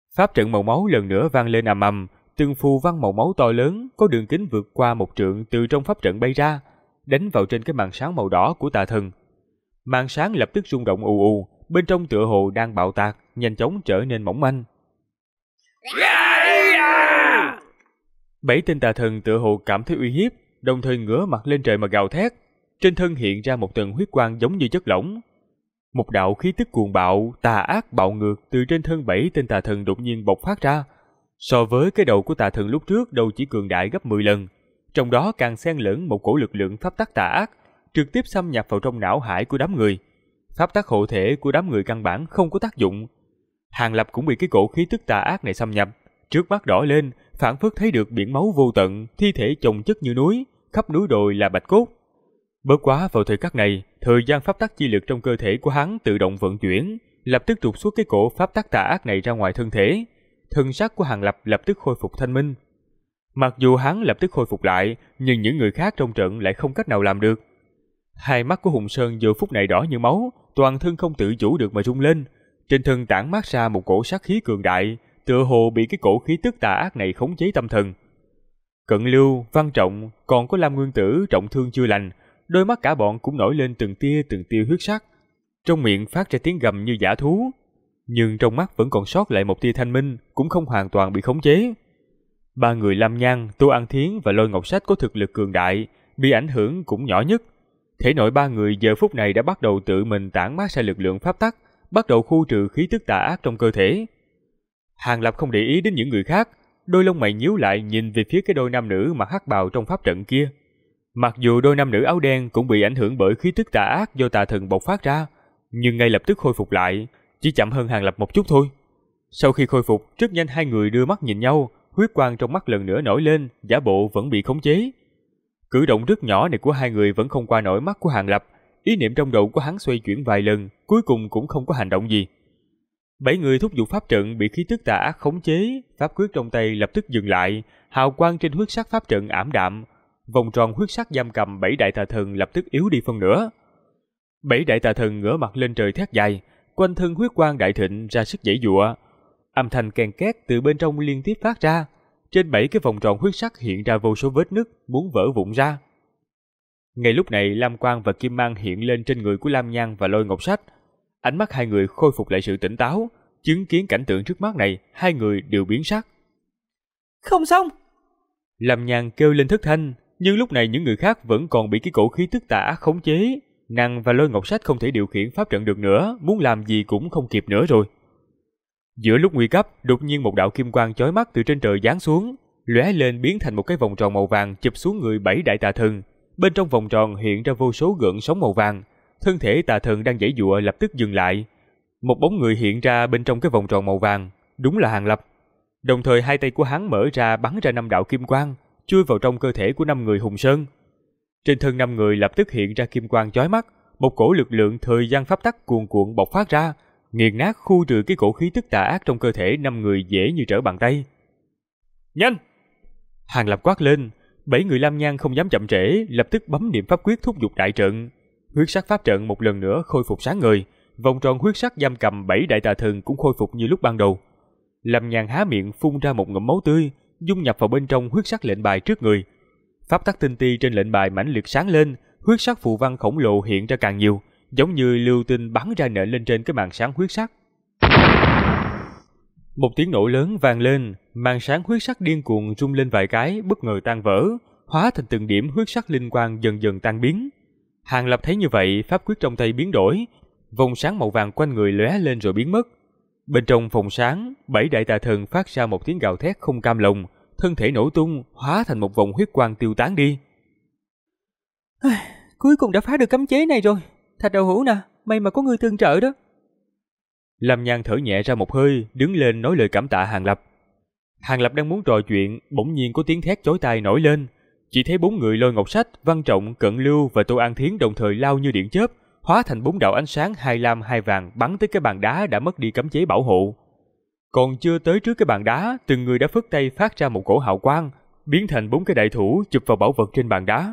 Pháp trận màu máu lần nữa vang lên ầm ầm, từng phù văn màu máu to lớn có đường kính vượt qua 1 trượng từ trong pháp trận bay ra, đánh vào trên cái màn sáng màu đỏ của tà thần. Màn sáng lập tức rung động ù ù, bên trong tựa hồ đang bạo tạc, nhanh chóng trở nên mỏng manh. 7 tên tà thần tựa hồ cảm thấy uy hiếp, đồng thời ngửa mặt lên trời mà gào thét. Trên thân hiện ra một tầng huyết quang giống như chất lỏng. Một đạo khí tức cuồng bạo, tà ác bạo ngược từ trên thân 7 tên tà thần đột nhiên bộc phát ra. So với cái đầu của tà thần lúc trước, đầu chỉ cường đại gấp 10 lần. Trong đó càng xen lẫn một cổ lực lượng pháp tắc tà ác, trực tiếp xâm nhập vào trong não hải của đám người. Pháp tắc hộ thể của đám người căn bản không có tác dụng. Hàng Lập cũng bị cái cổ khí tức tà ác này xâm nhập, trước mắt đỏ lên, phảng phất thấy được biển máu vô tận, thi thể chồng chất như núi, khắp núi đồi là bạch cốt. Bất quá vào thời khắc này, thời gian pháp tắc chi lực trong cơ thể của hắn tự động vận chuyển, lập tức trục xuất cái cổ pháp tắc tà ác này ra ngoài thân thể. Thân xác của Hàng Lập lập tức khôi phục thanh minh. Mặc dù hắn lập tức khôi phục lại, nhưng những người khác trong trận lại không cách nào làm được. Hai mắt của Hùng Sơn giờ phút này đỏ như máu, toàn thân không tự chủ được mà rung lên, trên thân tản mát ra một cổ sát khí cường đại, tựa hồ bị cái cổ khí tức tà ác này khống chế tâm thần. Cận Lưu, Văn Trọng, còn có Lam Nguyên Tử trọng thương chưa lành, đôi mắt cả bọn cũng nổi lên từng tia huyết sắc, trong miệng phát ra tiếng gầm như dã thú, nhưng trong mắt vẫn còn sót lại một tia thanh minh, cũng không hoàn toàn bị khống chế. Ba người Lam Nhan, Tô An Thiến và Lôi Ngọc Sách có thực lực cường đại, bị ảnh hưởng cũng nhỏ nhất. Thể nội ba người giờ phút này đã bắt đầu tự mình tản mát ra lực lượng pháp tắc, bắt đầu khu trừ khí tức tà ác trong cơ thể. Hàng Lập không để ý đến những người khác, đôi lông mày nhíu lại nhìn về phía cái đôi nam nữ mặc hắc bào trong pháp trận kia. Mặc dù đôi nam nữ áo đen cũng bị ảnh hưởng bởi khí tức tà ác do tà thần bộc phát ra, nhưng ngay lập tức khôi phục lại, chỉ chậm hơn Hàng Lập một chút thôi. Sau khi khôi phục, rất nhanh hai người đưa mắt nhìn nhau, huyết quang trong mắt lần nữa nổi lên, giả bộ vẫn bị khống chế. Cử động rất nhỏ này của hai người vẫn không qua nổi mắt của Hàng Lập, ý niệm trong đầu của hắn xoay chuyển vài lần, cuối cùng cũng không có hành động gì. 7 người thúc giục pháp trận bị khí tức tà ác khống chế, pháp quyết trong tay lập tức dừng lại, hào quang trên huyết sắc pháp trận ảm đạm, vòng tròn huyết sắc giam cầm 7 đại tà thần lập tức yếu đi phân nửa. 7 đại tà thần ngửa mặt lên trời thét dài, quanh thân huyết quang đại thịnh ra sức giãy giụa, âm thanh ken két từ bên trong liên tiếp phát ra. Trên 7 cái vòng tròn huyết sắc hiện ra vô số vết nứt muốn vỡ vụn ra. Ngay lúc này lam quang và kim mang hiện lên trên người của Lam Nhan và Lôi Ngọc Sách. Ánh mắt hai người khôi phục lại sự tỉnh táo, chứng kiến cảnh tượng trước mắt này, hai người đều biến sắc. Không xong! Lam Nhan kêu lên thất thanh, nhưng lúc này những người khác vẫn còn bị cái cổ khí tức tà ác khống chế. Nàng và Lôi Ngọc Sách không thể điều khiển pháp trận được nữa, muốn làm gì cũng không kịp nữa rồi. Giữa lúc nguy cấp, đột nhiên một đạo kim quang chói mắt từ trên trời giáng xuống, lóe lên biến thành một cái vòng tròn màu vàng chụp xuống người 7 đại tà thần. Bên trong vòng tròn hiện ra vô số gợn sóng màu vàng, thân thể tà thần đang giãy giụa lập tức dừng lại. Một bóng người hiện ra bên trong cái vòng tròn màu vàng, đúng là Hàng Lập. Đồng thời hai tay của hắn mở ra bắn ra 5 đạo kim quang, chui vào trong cơ thể của 5 người Hùng Sơn. Trên thân 5 người lập tức hiện ra kim quang chói mắt, một cổ lực lượng thời gian pháp tắc cuồn cuộn bộc phát ra, nghiền nát khu trừ cái cổ khí tức tà ác trong cơ thể 5 người dễ như trở bàn tay. Nhanh! Hàng Lập quát lên, 7 người Lam Nhan không dám chậm trễ, lập tức bấm niệm pháp quyết thúc giục đại trận. Huyết sắc pháp trận một lần nữa khôi phục sáng ngời, vòng tròn huyết sắc giam cầm 7 đại tà thần cũng khôi phục như lúc ban đầu. Lam Nhan há miệng phun ra một ngụm máu tươi, dung nhập vào bên trong huyết sắc lệnh bài trước người. Pháp tắc tinh ti trên lệnh bài mãnh liệt sáng lên, huyết sắc phù văn khổng lồ hiện ra càng nhiều, giống như lưu tinh bắn ra nện lên trên cái màn sáng huyết sắc. Một tiếng nổ lớn vang lên, màn sáng huyết sắc điên cuồng rung lên vài cái, bất ngờ tan vỡ, hóa thành từng điểm huyết sắc linh quang dần dần tan biến. Hàng Lập thấy như vậy, pháp quyết trong tay biến đổi, vòng sáng màu vàng quanh người lóe lên rồi biến mất. Bên trong phòng sáng, 7 đại tà thần phát ra một tiếng gào thét không cam lòng, thân thể nổ tung, hóa thành một vòng huyết quang tiêu tán đi. Cuối cùng đã phá được cấm chế này rồi. Thạch Đầu Hữu nè, may mà có người tương trợ đó. Lam Nhan thở nhẹ ra một hơi, đứng lên nói lời cảm tạ Hàng Lập. Hàng Lập đang muốn trò chuyện, bỗng nhiên có tiếng thét chói tai nổi lên. Chỉ thấy 4 người Lôi Ngọc Sách, Văn Trọng, Cận Lưu và Tô An Thiến đồng thời lao như điện chớp, hóa thành 4 đạo ánh sáng hai lam hai vàng bắn tới cái bàn đá đã mất đi cấm chế bảo hộ. Còn chưa tới trước cái bàn đá, từng người đã phất tay phát ra một cổ hào quang, biến thành 4 cái đại thủ chụp vào bảo vật trên bàn đá.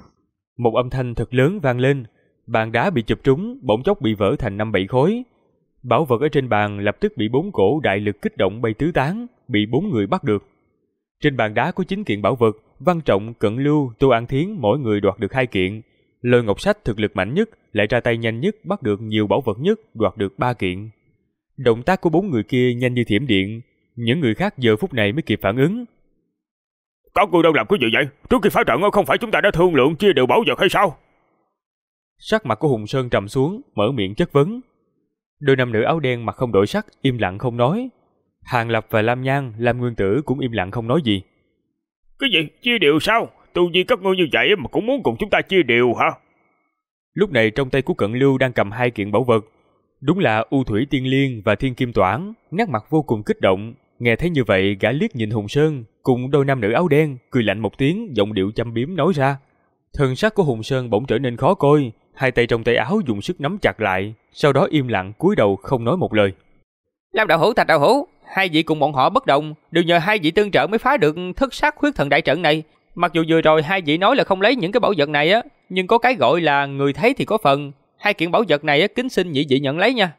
Một âm thanh thật lớn vang lên, bàn đá bị chụp trúng, bỗng chốc bị vỡ thành 5-7 khối. Bảo vật ở trên bàn lập tức bị 4 cổ đại lực kích động bay tứ tán, bị 4 người bắt được. Trên bàn đá có 9 kiện bảo vật, Văn Trọng, Cận Lưu, Tô An Thiến mỗi người đoạt được 2 kiện. Lôi Ngọc Sách thực lực mạnh nhất, lại ra tay nhanh nhất, bắt được nhiều bảo vật nhất, đoạt được 3 kiện. Động tác của 4 người kia nhanh như thiểm điện, những người khác giờ phút này mới kịp phản ứng. Các ngươi đang làm cái gì vậy? Trước khi phá trận không phải chúng ta đã thương lượng chia đều bảo vật hay sao? Sắc mặt của Hùng Sơn trầm xuống, mở miệng chất vấn. Đôi nam nữ áo đen mặt không đổi sắc, im lặng không nói. Hàng Lập và Lam Nhan, Lam Nguyên Tử cũng im lặng không nói gì. Cái gì? Chia đều sao? Tu vi các ngươi như vậy mà cũng muốn cùng chúng ta chia đều hả? Lúc này trong tay của Cận Lưu đang cầm 2 kiện bảo vật. Đúng là U Thủy Tiên Liên và Thiên Kim Toản, nét mặt vô cùng kích động. Nghe thấy như vậy, gã liếc nhìn Hùng Sơn cùng đôi nam nữ áo đen, cười lạnh một tiếng, giọng điệu châm biếm nói ra. Thần sắc của Hùng Sơn bỗng trở nên khó coi, 2 tay trong tay áo dùng sức nắm chặt lại, sau đó im lặng cúi đầu không nói một lời. Lam đạo hữu, Thạch đạo hữu, 2 vị cùng bọn họ bất động, đều nhờ 2 vị tương trợ mới phá được thất sát huyết thần đại trận này. Mặc dù vừa rồi 2 vị nói là không lấy những cái bảo vật này á, nhưng có cái gọi là người thấy thì có phần. 2 kiện bảo vật này á, kính xin nhị vị nhận lấy nha.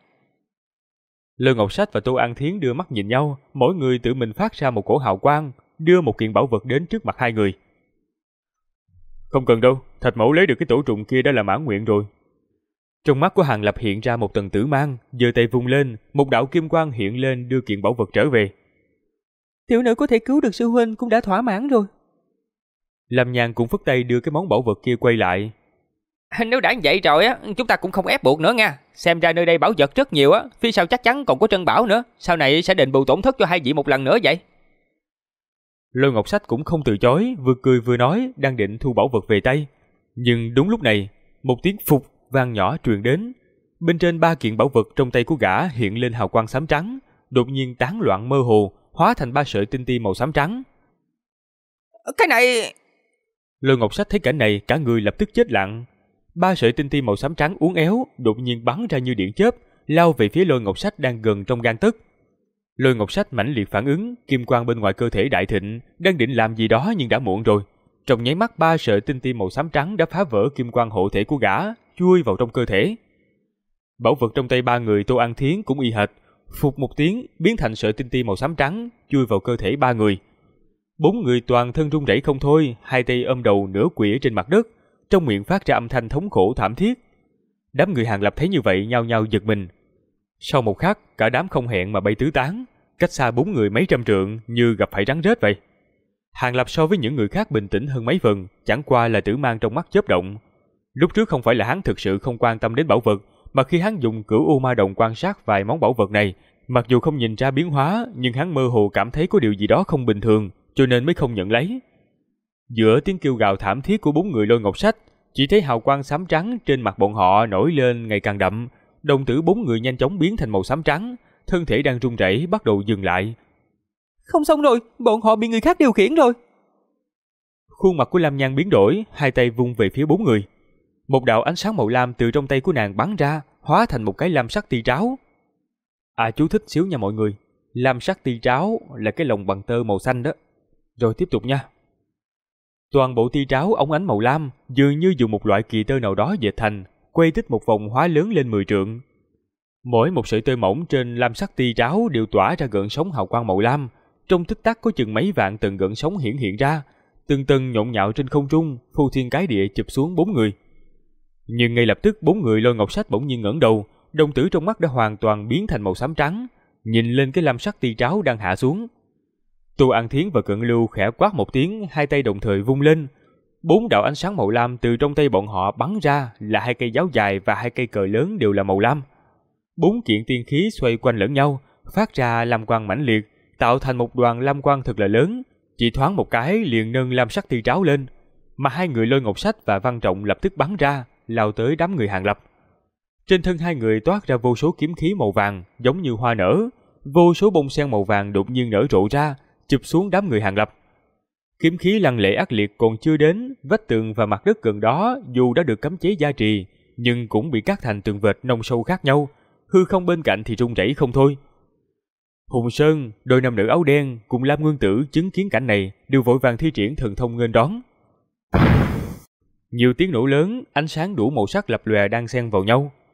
Lôi Ngọc Sách và Tô An Thiến đưa mắt nhìn nhau, mỗi người tự mình phát ra một cổ hào quang, đưa một kiện bảo vật đến trước mặt 2 người. Không cần đâu, Thạch mẫu lấy được cái tổ trùng kia đã là mãn nguyện rồi. Trong mắt của Hàng Lập hiện ra một tầng tử mang, giơ tay vung lên, một đạo kim quang hiện lên đưa kiện bảo vật trở về. Tiểu nữ có thể cứu được sư huynh cũng đã thỏa mãn rồi. Lam Nhan cũng phất tay đưa cái món bảo vật kia quay lại. Nếu đã vậy rồi á, chúng ta cũng không ép buộc nữa nha. Xem ra nơi đây bảo vật rất nhiều á, phía sau chắc chắn còn có trân bảo nữa. Sau này sẽ đền bù tổn thất cho 2 vị một lần nữa vậy. Lôi Ngọc Sách cũng không từ chối, vừa cười vừa nói, đang định thu bảo vật về tay. Nhưng đúng lúc này, một tiếng phục vang nhỏ truyền đến. Bên trên 3 kiện bảo vật trong tay của gã hiện lên hào quang xám trắng, đột nhiên tán loạn mơ hồ, hóa thành 3 sợi tinh ti màu xám trắng. Cái này... Lôi Ngọc Sách thấy cảnh này, cả người lập tức chết lặng. 3 sợi tinh ti màu xám trắng uốn éo, đột nhiên bắn ra như điện chớp, lao về phía Lôi Ngọc Sách đang gần trong gang tấc. Lôi Ngọc Sách mãnh liệt phản ứng, kim quang bên ngoài cơ thể đại thịnh, đang định làm gì đó nhưng đã muộn rồi. Trong nháy mắt 3 sợi tinh ti màu xám trắng đã phá vỡ kim quang hộ thể của gã, chui vào trong cơ thể. Bảo vật trong tay 3 người Tô An Thiến cũng y hệt, phụt một tiếng biến thành sợi tinh ti màu xám trắng, chui vào cơ thể 3 người. 4 người toàn thân run rẩy không thôi, 2 tay ôm đầu nửa quỵ ở trên mặt đất, trong miệng phát ra âm thanh thống khổ thảm thiết. Đám người Hàng Lập thấy như vậy nhao nhao giật mình. Sau một khắc, cả đám không hẹn mà bay tứ tán, cách xa 4 người mấy trăm trượng như gặp phải rắn rết vậy. Hàng Lập so với những người khác bình tĩnh hơn mấy phần, chẳng qua là tử mang trong mắt chớp động. Lúc trước không phải là hắn thực sự không quan tâm đến bảo vật, mà khi hắn dùng Cửu U Ma Đồng quan sát vài món bảo vật này, mặc dù không nhìn ra biến hóa, nhưng hắn mơ hồ cảm thấy có điều gì đó không bình thường, cho nên mới không nhận lấy. Giữa tiếng kêu gào thảm thiết của 4 người Lôi Ngọc Sách, chỉ thấy hào quang xám trắng trên mặt bọn họ nổi lên ngày càng đậm, đồng tử 4 người nhanh chóng biến thành màu xám trắng, thân thể đang run rẩy bắt đầu dừng lại. Không xong rồi, bọn họ bị người khác điều khiển rồi. Khuôn mặt của Lam Nhan biến đổi, 2 tay vung về phía 4 người. Một đạo ánh sáng màu lam từ trong tay của nàng bắn ra, hóa thành một cái lam sắc ti tráo. Chú thích xíu nha mọi người, lam sắc ti tráo là cái lồng bằng tơ màu xanh đó. Rồi tiếp tục nha. Toàn bộ ti tráo óng ánh màu lam, dường như dùng một loại kỳ tơ nào đó dệt thành, quay tích một vòng hóa lớn lên 10 trượng. Mỗi một sợi tơ mỏng trên lam sắc ti tráo đều tỏa ra gợn sóng hào quang màu lam, trong tích tắc có chừng mấy vạn tầng gợn sóng hiển hiện ra, từng tầng nhộn nhạo trên không trung, phô thiên cái địa chụp xuống 4 người. Nhưng ngay lập tức 4 người Lôi Ngọc Sách bỗng nhiên ngẩng đầu, đồng tử trong mắt đã hoàn toàn biến thành màu xám trắng, nhìn lên cái lam sắc ti tráo đang hạ xuống. Tô An Thiến và Cận Lưu khẽ quát một tiếng, 2 tay đồng thời vung lên. 4 đạo ánh sáng màu lam từ trong tay bọn họ bắn ra là 2 cây giáo dài và 2 cây cờ lớn đều là màu lam. 4 kiện tiên khí xoay quanh lẫn nhau, phát ra lam quang mãnh liệt, tạo thành một đoàn lam quang thật là lớn, chỉ thoáng một cái liền nâng lam sắc ti tráo lên, mà 2 người Lôi Ngọc Sách và Văn Trọng lập tức bắn ra, lao tới đám người Hàng Lập. Trên thân 2 người toát ra vô số kiếm khí màu vàng giống như hoa nở, vô số bông sen màu vàng đột nhiên nở rộ ra, chụp xuống đám người Hàng Lập. Kiếm khí lăng lệ ác liệt còn chưa đến, vách tường và mặt đất gần đó dù đã được cấm chế gia trì, nhưng cũng bị cắt thành từng vệt nông sâu khác nhau, hư không bên cạnh thì rung rẩy không thôi. Hùng Sơn, đôi nam nữ áo đen cùng Lam Nguyên Tử chứng kiến cảnh này đều vội vàng thi triển thần thông nghênh đón. Nhiều tiếng nổ lớn, ánh sáng đủ màu sắc lập lòe đang xen vào nhau.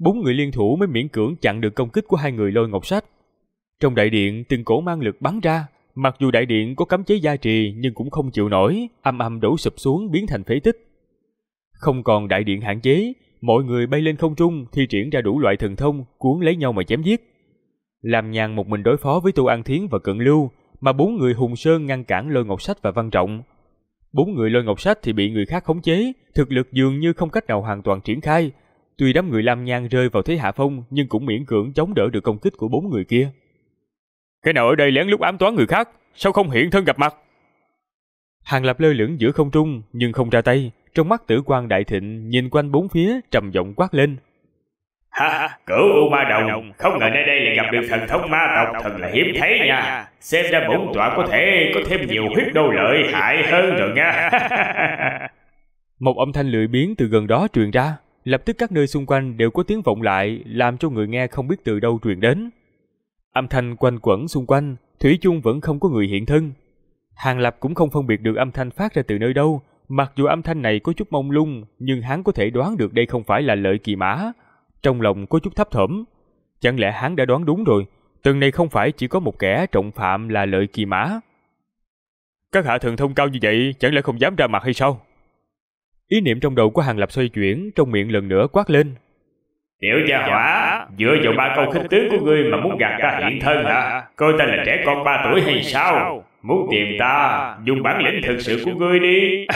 4 người liên thủ mới miễn cưỡng chặn được công kích của 2 người Lôi Ngọc Sách. Trong đại điện, từng cổ mang lực bắn ra, mặc dù đại điện có cấm chế gia trì nhưng cũng không chịu nổi, âm âm đổ sụp xuống biến thành phế tích. Không còn đại điện hạn chế, mọi người bay lên không trung, thi triển ra đủ loại thần thông, cuốn lấy nhau mà chém giết. Làm Nhàn một mình đối phó với Tô An Thiến và Cận Lưu, mà 4 người Hùng Sơn ngăn cản Lôi Ngọc Sách và Văn Trọng. 4 người Lôi Ngọc Sách thì bị người khác khống chế, thực lực dường như không cách nào hoàn toàn triển khai. Tuy đám người Lam Nhan rơi vào thế hạ phong, nhưng cũng miễn cưỡng chống đỡ được công kích của 4 người kia. Cái nào ở đây lén lút ám toán người khác, sao không hiện thân gặp mặt? Hàng Lập lơ lửng giữa không trung nhưng không ra tay, trong mắt tử quang đại thịnh, nhìn quanh bốn phía trầm giọng quát lên. Ha, cửu U Ma Đồng, không ngờ nơi đây lại gặp được thần thông ma tộc, thật là hiếm thấy nha. Xem ra bổn tọa có thể có thêm nhiều huyết đô lợi hại hơn rồi nha. Một âm thanh lười biếng từ gần đó truyền ra, lập tức các nơi xung quanh đều có tiếng vọng lại, làm cho người nghe không biết từ đâu truyền đến. Âm thanh quanh quẩn xung quanh, thủy chung vẫn không có người hiện thân. Hàng Lập cũng không phân biệt được âm thanh phát ra từ nơi đâu, mặc dù âm thanh này có chút mông lung, nhưng hắn có thể đoán được đây không phải là Lợi Kỳ Mã. Trong lòng có chút thấp thỏm, chẳng lẽ hắn đã đoán đúng rồi, tuần này không phải chỉ có một kẻ trọng phạm là Lợi Kỳ Mã. Các hạ thần thông cao như vậy, chẳng lẽ không dám ra mặt hay sao? Ý niệm trong đầu của Hàng Lập xoay chuyển, trong miệng lần nữa quát lên. Tiểu gia hỏa, dựa vào 3 câu khích tướng của ngươi mà muốn gạt ta hiện thân hả? Coi ta là trẻ con 3 tuổi hay sao? Muốn tìm ta, dùng bản lĩnh thực sự của ngươi đi.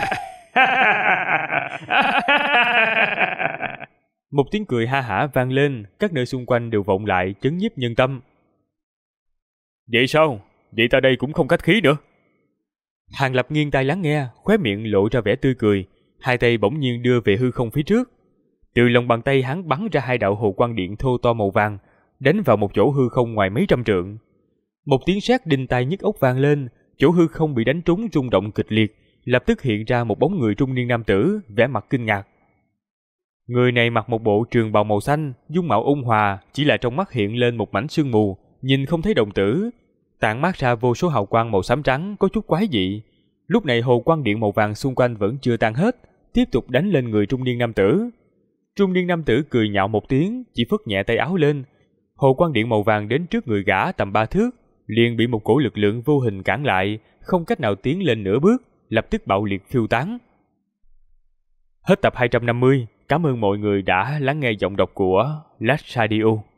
Một tiếng cười ha hả vang lên, các nơi xung quanh đều vọng lại, chấn nhiếp nhân tâm. Vậy sao? Vậy ta đây cũng không khách khí nữa. Hàng Lập nghiêng tai lắng nghe, khóe miệng lộ ra vẻ tươi cười, hai tay bỗng nhiên đưa về hư không phía trước. Từ lòng bàn tay hắn bắn ra 2 đạo hồ quang điện thô to màu vàng, đánh vào một chỗ hư không ngoài mấy trăm trượng. Một tiếng sét đinh tai nhức óc vang lên, chỗ hư không bị đánh trúng rung động kịch liệt, lập tức hiện ra một bóng người trung niên nam tử, vẻ mặt kinh ngạc. Người này mặc một bộ trường bào màu xanh, dung mạo ôn hòa, chỉ là trong mắt hiện lên một mảnh sương mù, nhìn không thấy đồng tử, tản mát ra vô số hào quang màu xám trắng có chút quái dị. Lúc này hồ quang điện màu vàng xung quanh vẫn chưa tan hết, tiếp tục đánh lên người trung niên nam tử. Trung niên nam tử cười nhạo một tiếng, chỉ phất nhẹ tay áo lên. Hồ quang điện màu vàng đến trước người gã tầm 3 thước, liền bị một cổ lực lượng vô hình cản lại, không cách nào tiến lên nửa bước, lập tức bạo liệt phiêu tán. Hết tập 250, cảm ơn mọi người đã lắng nghe giọng đọc của Last Radio.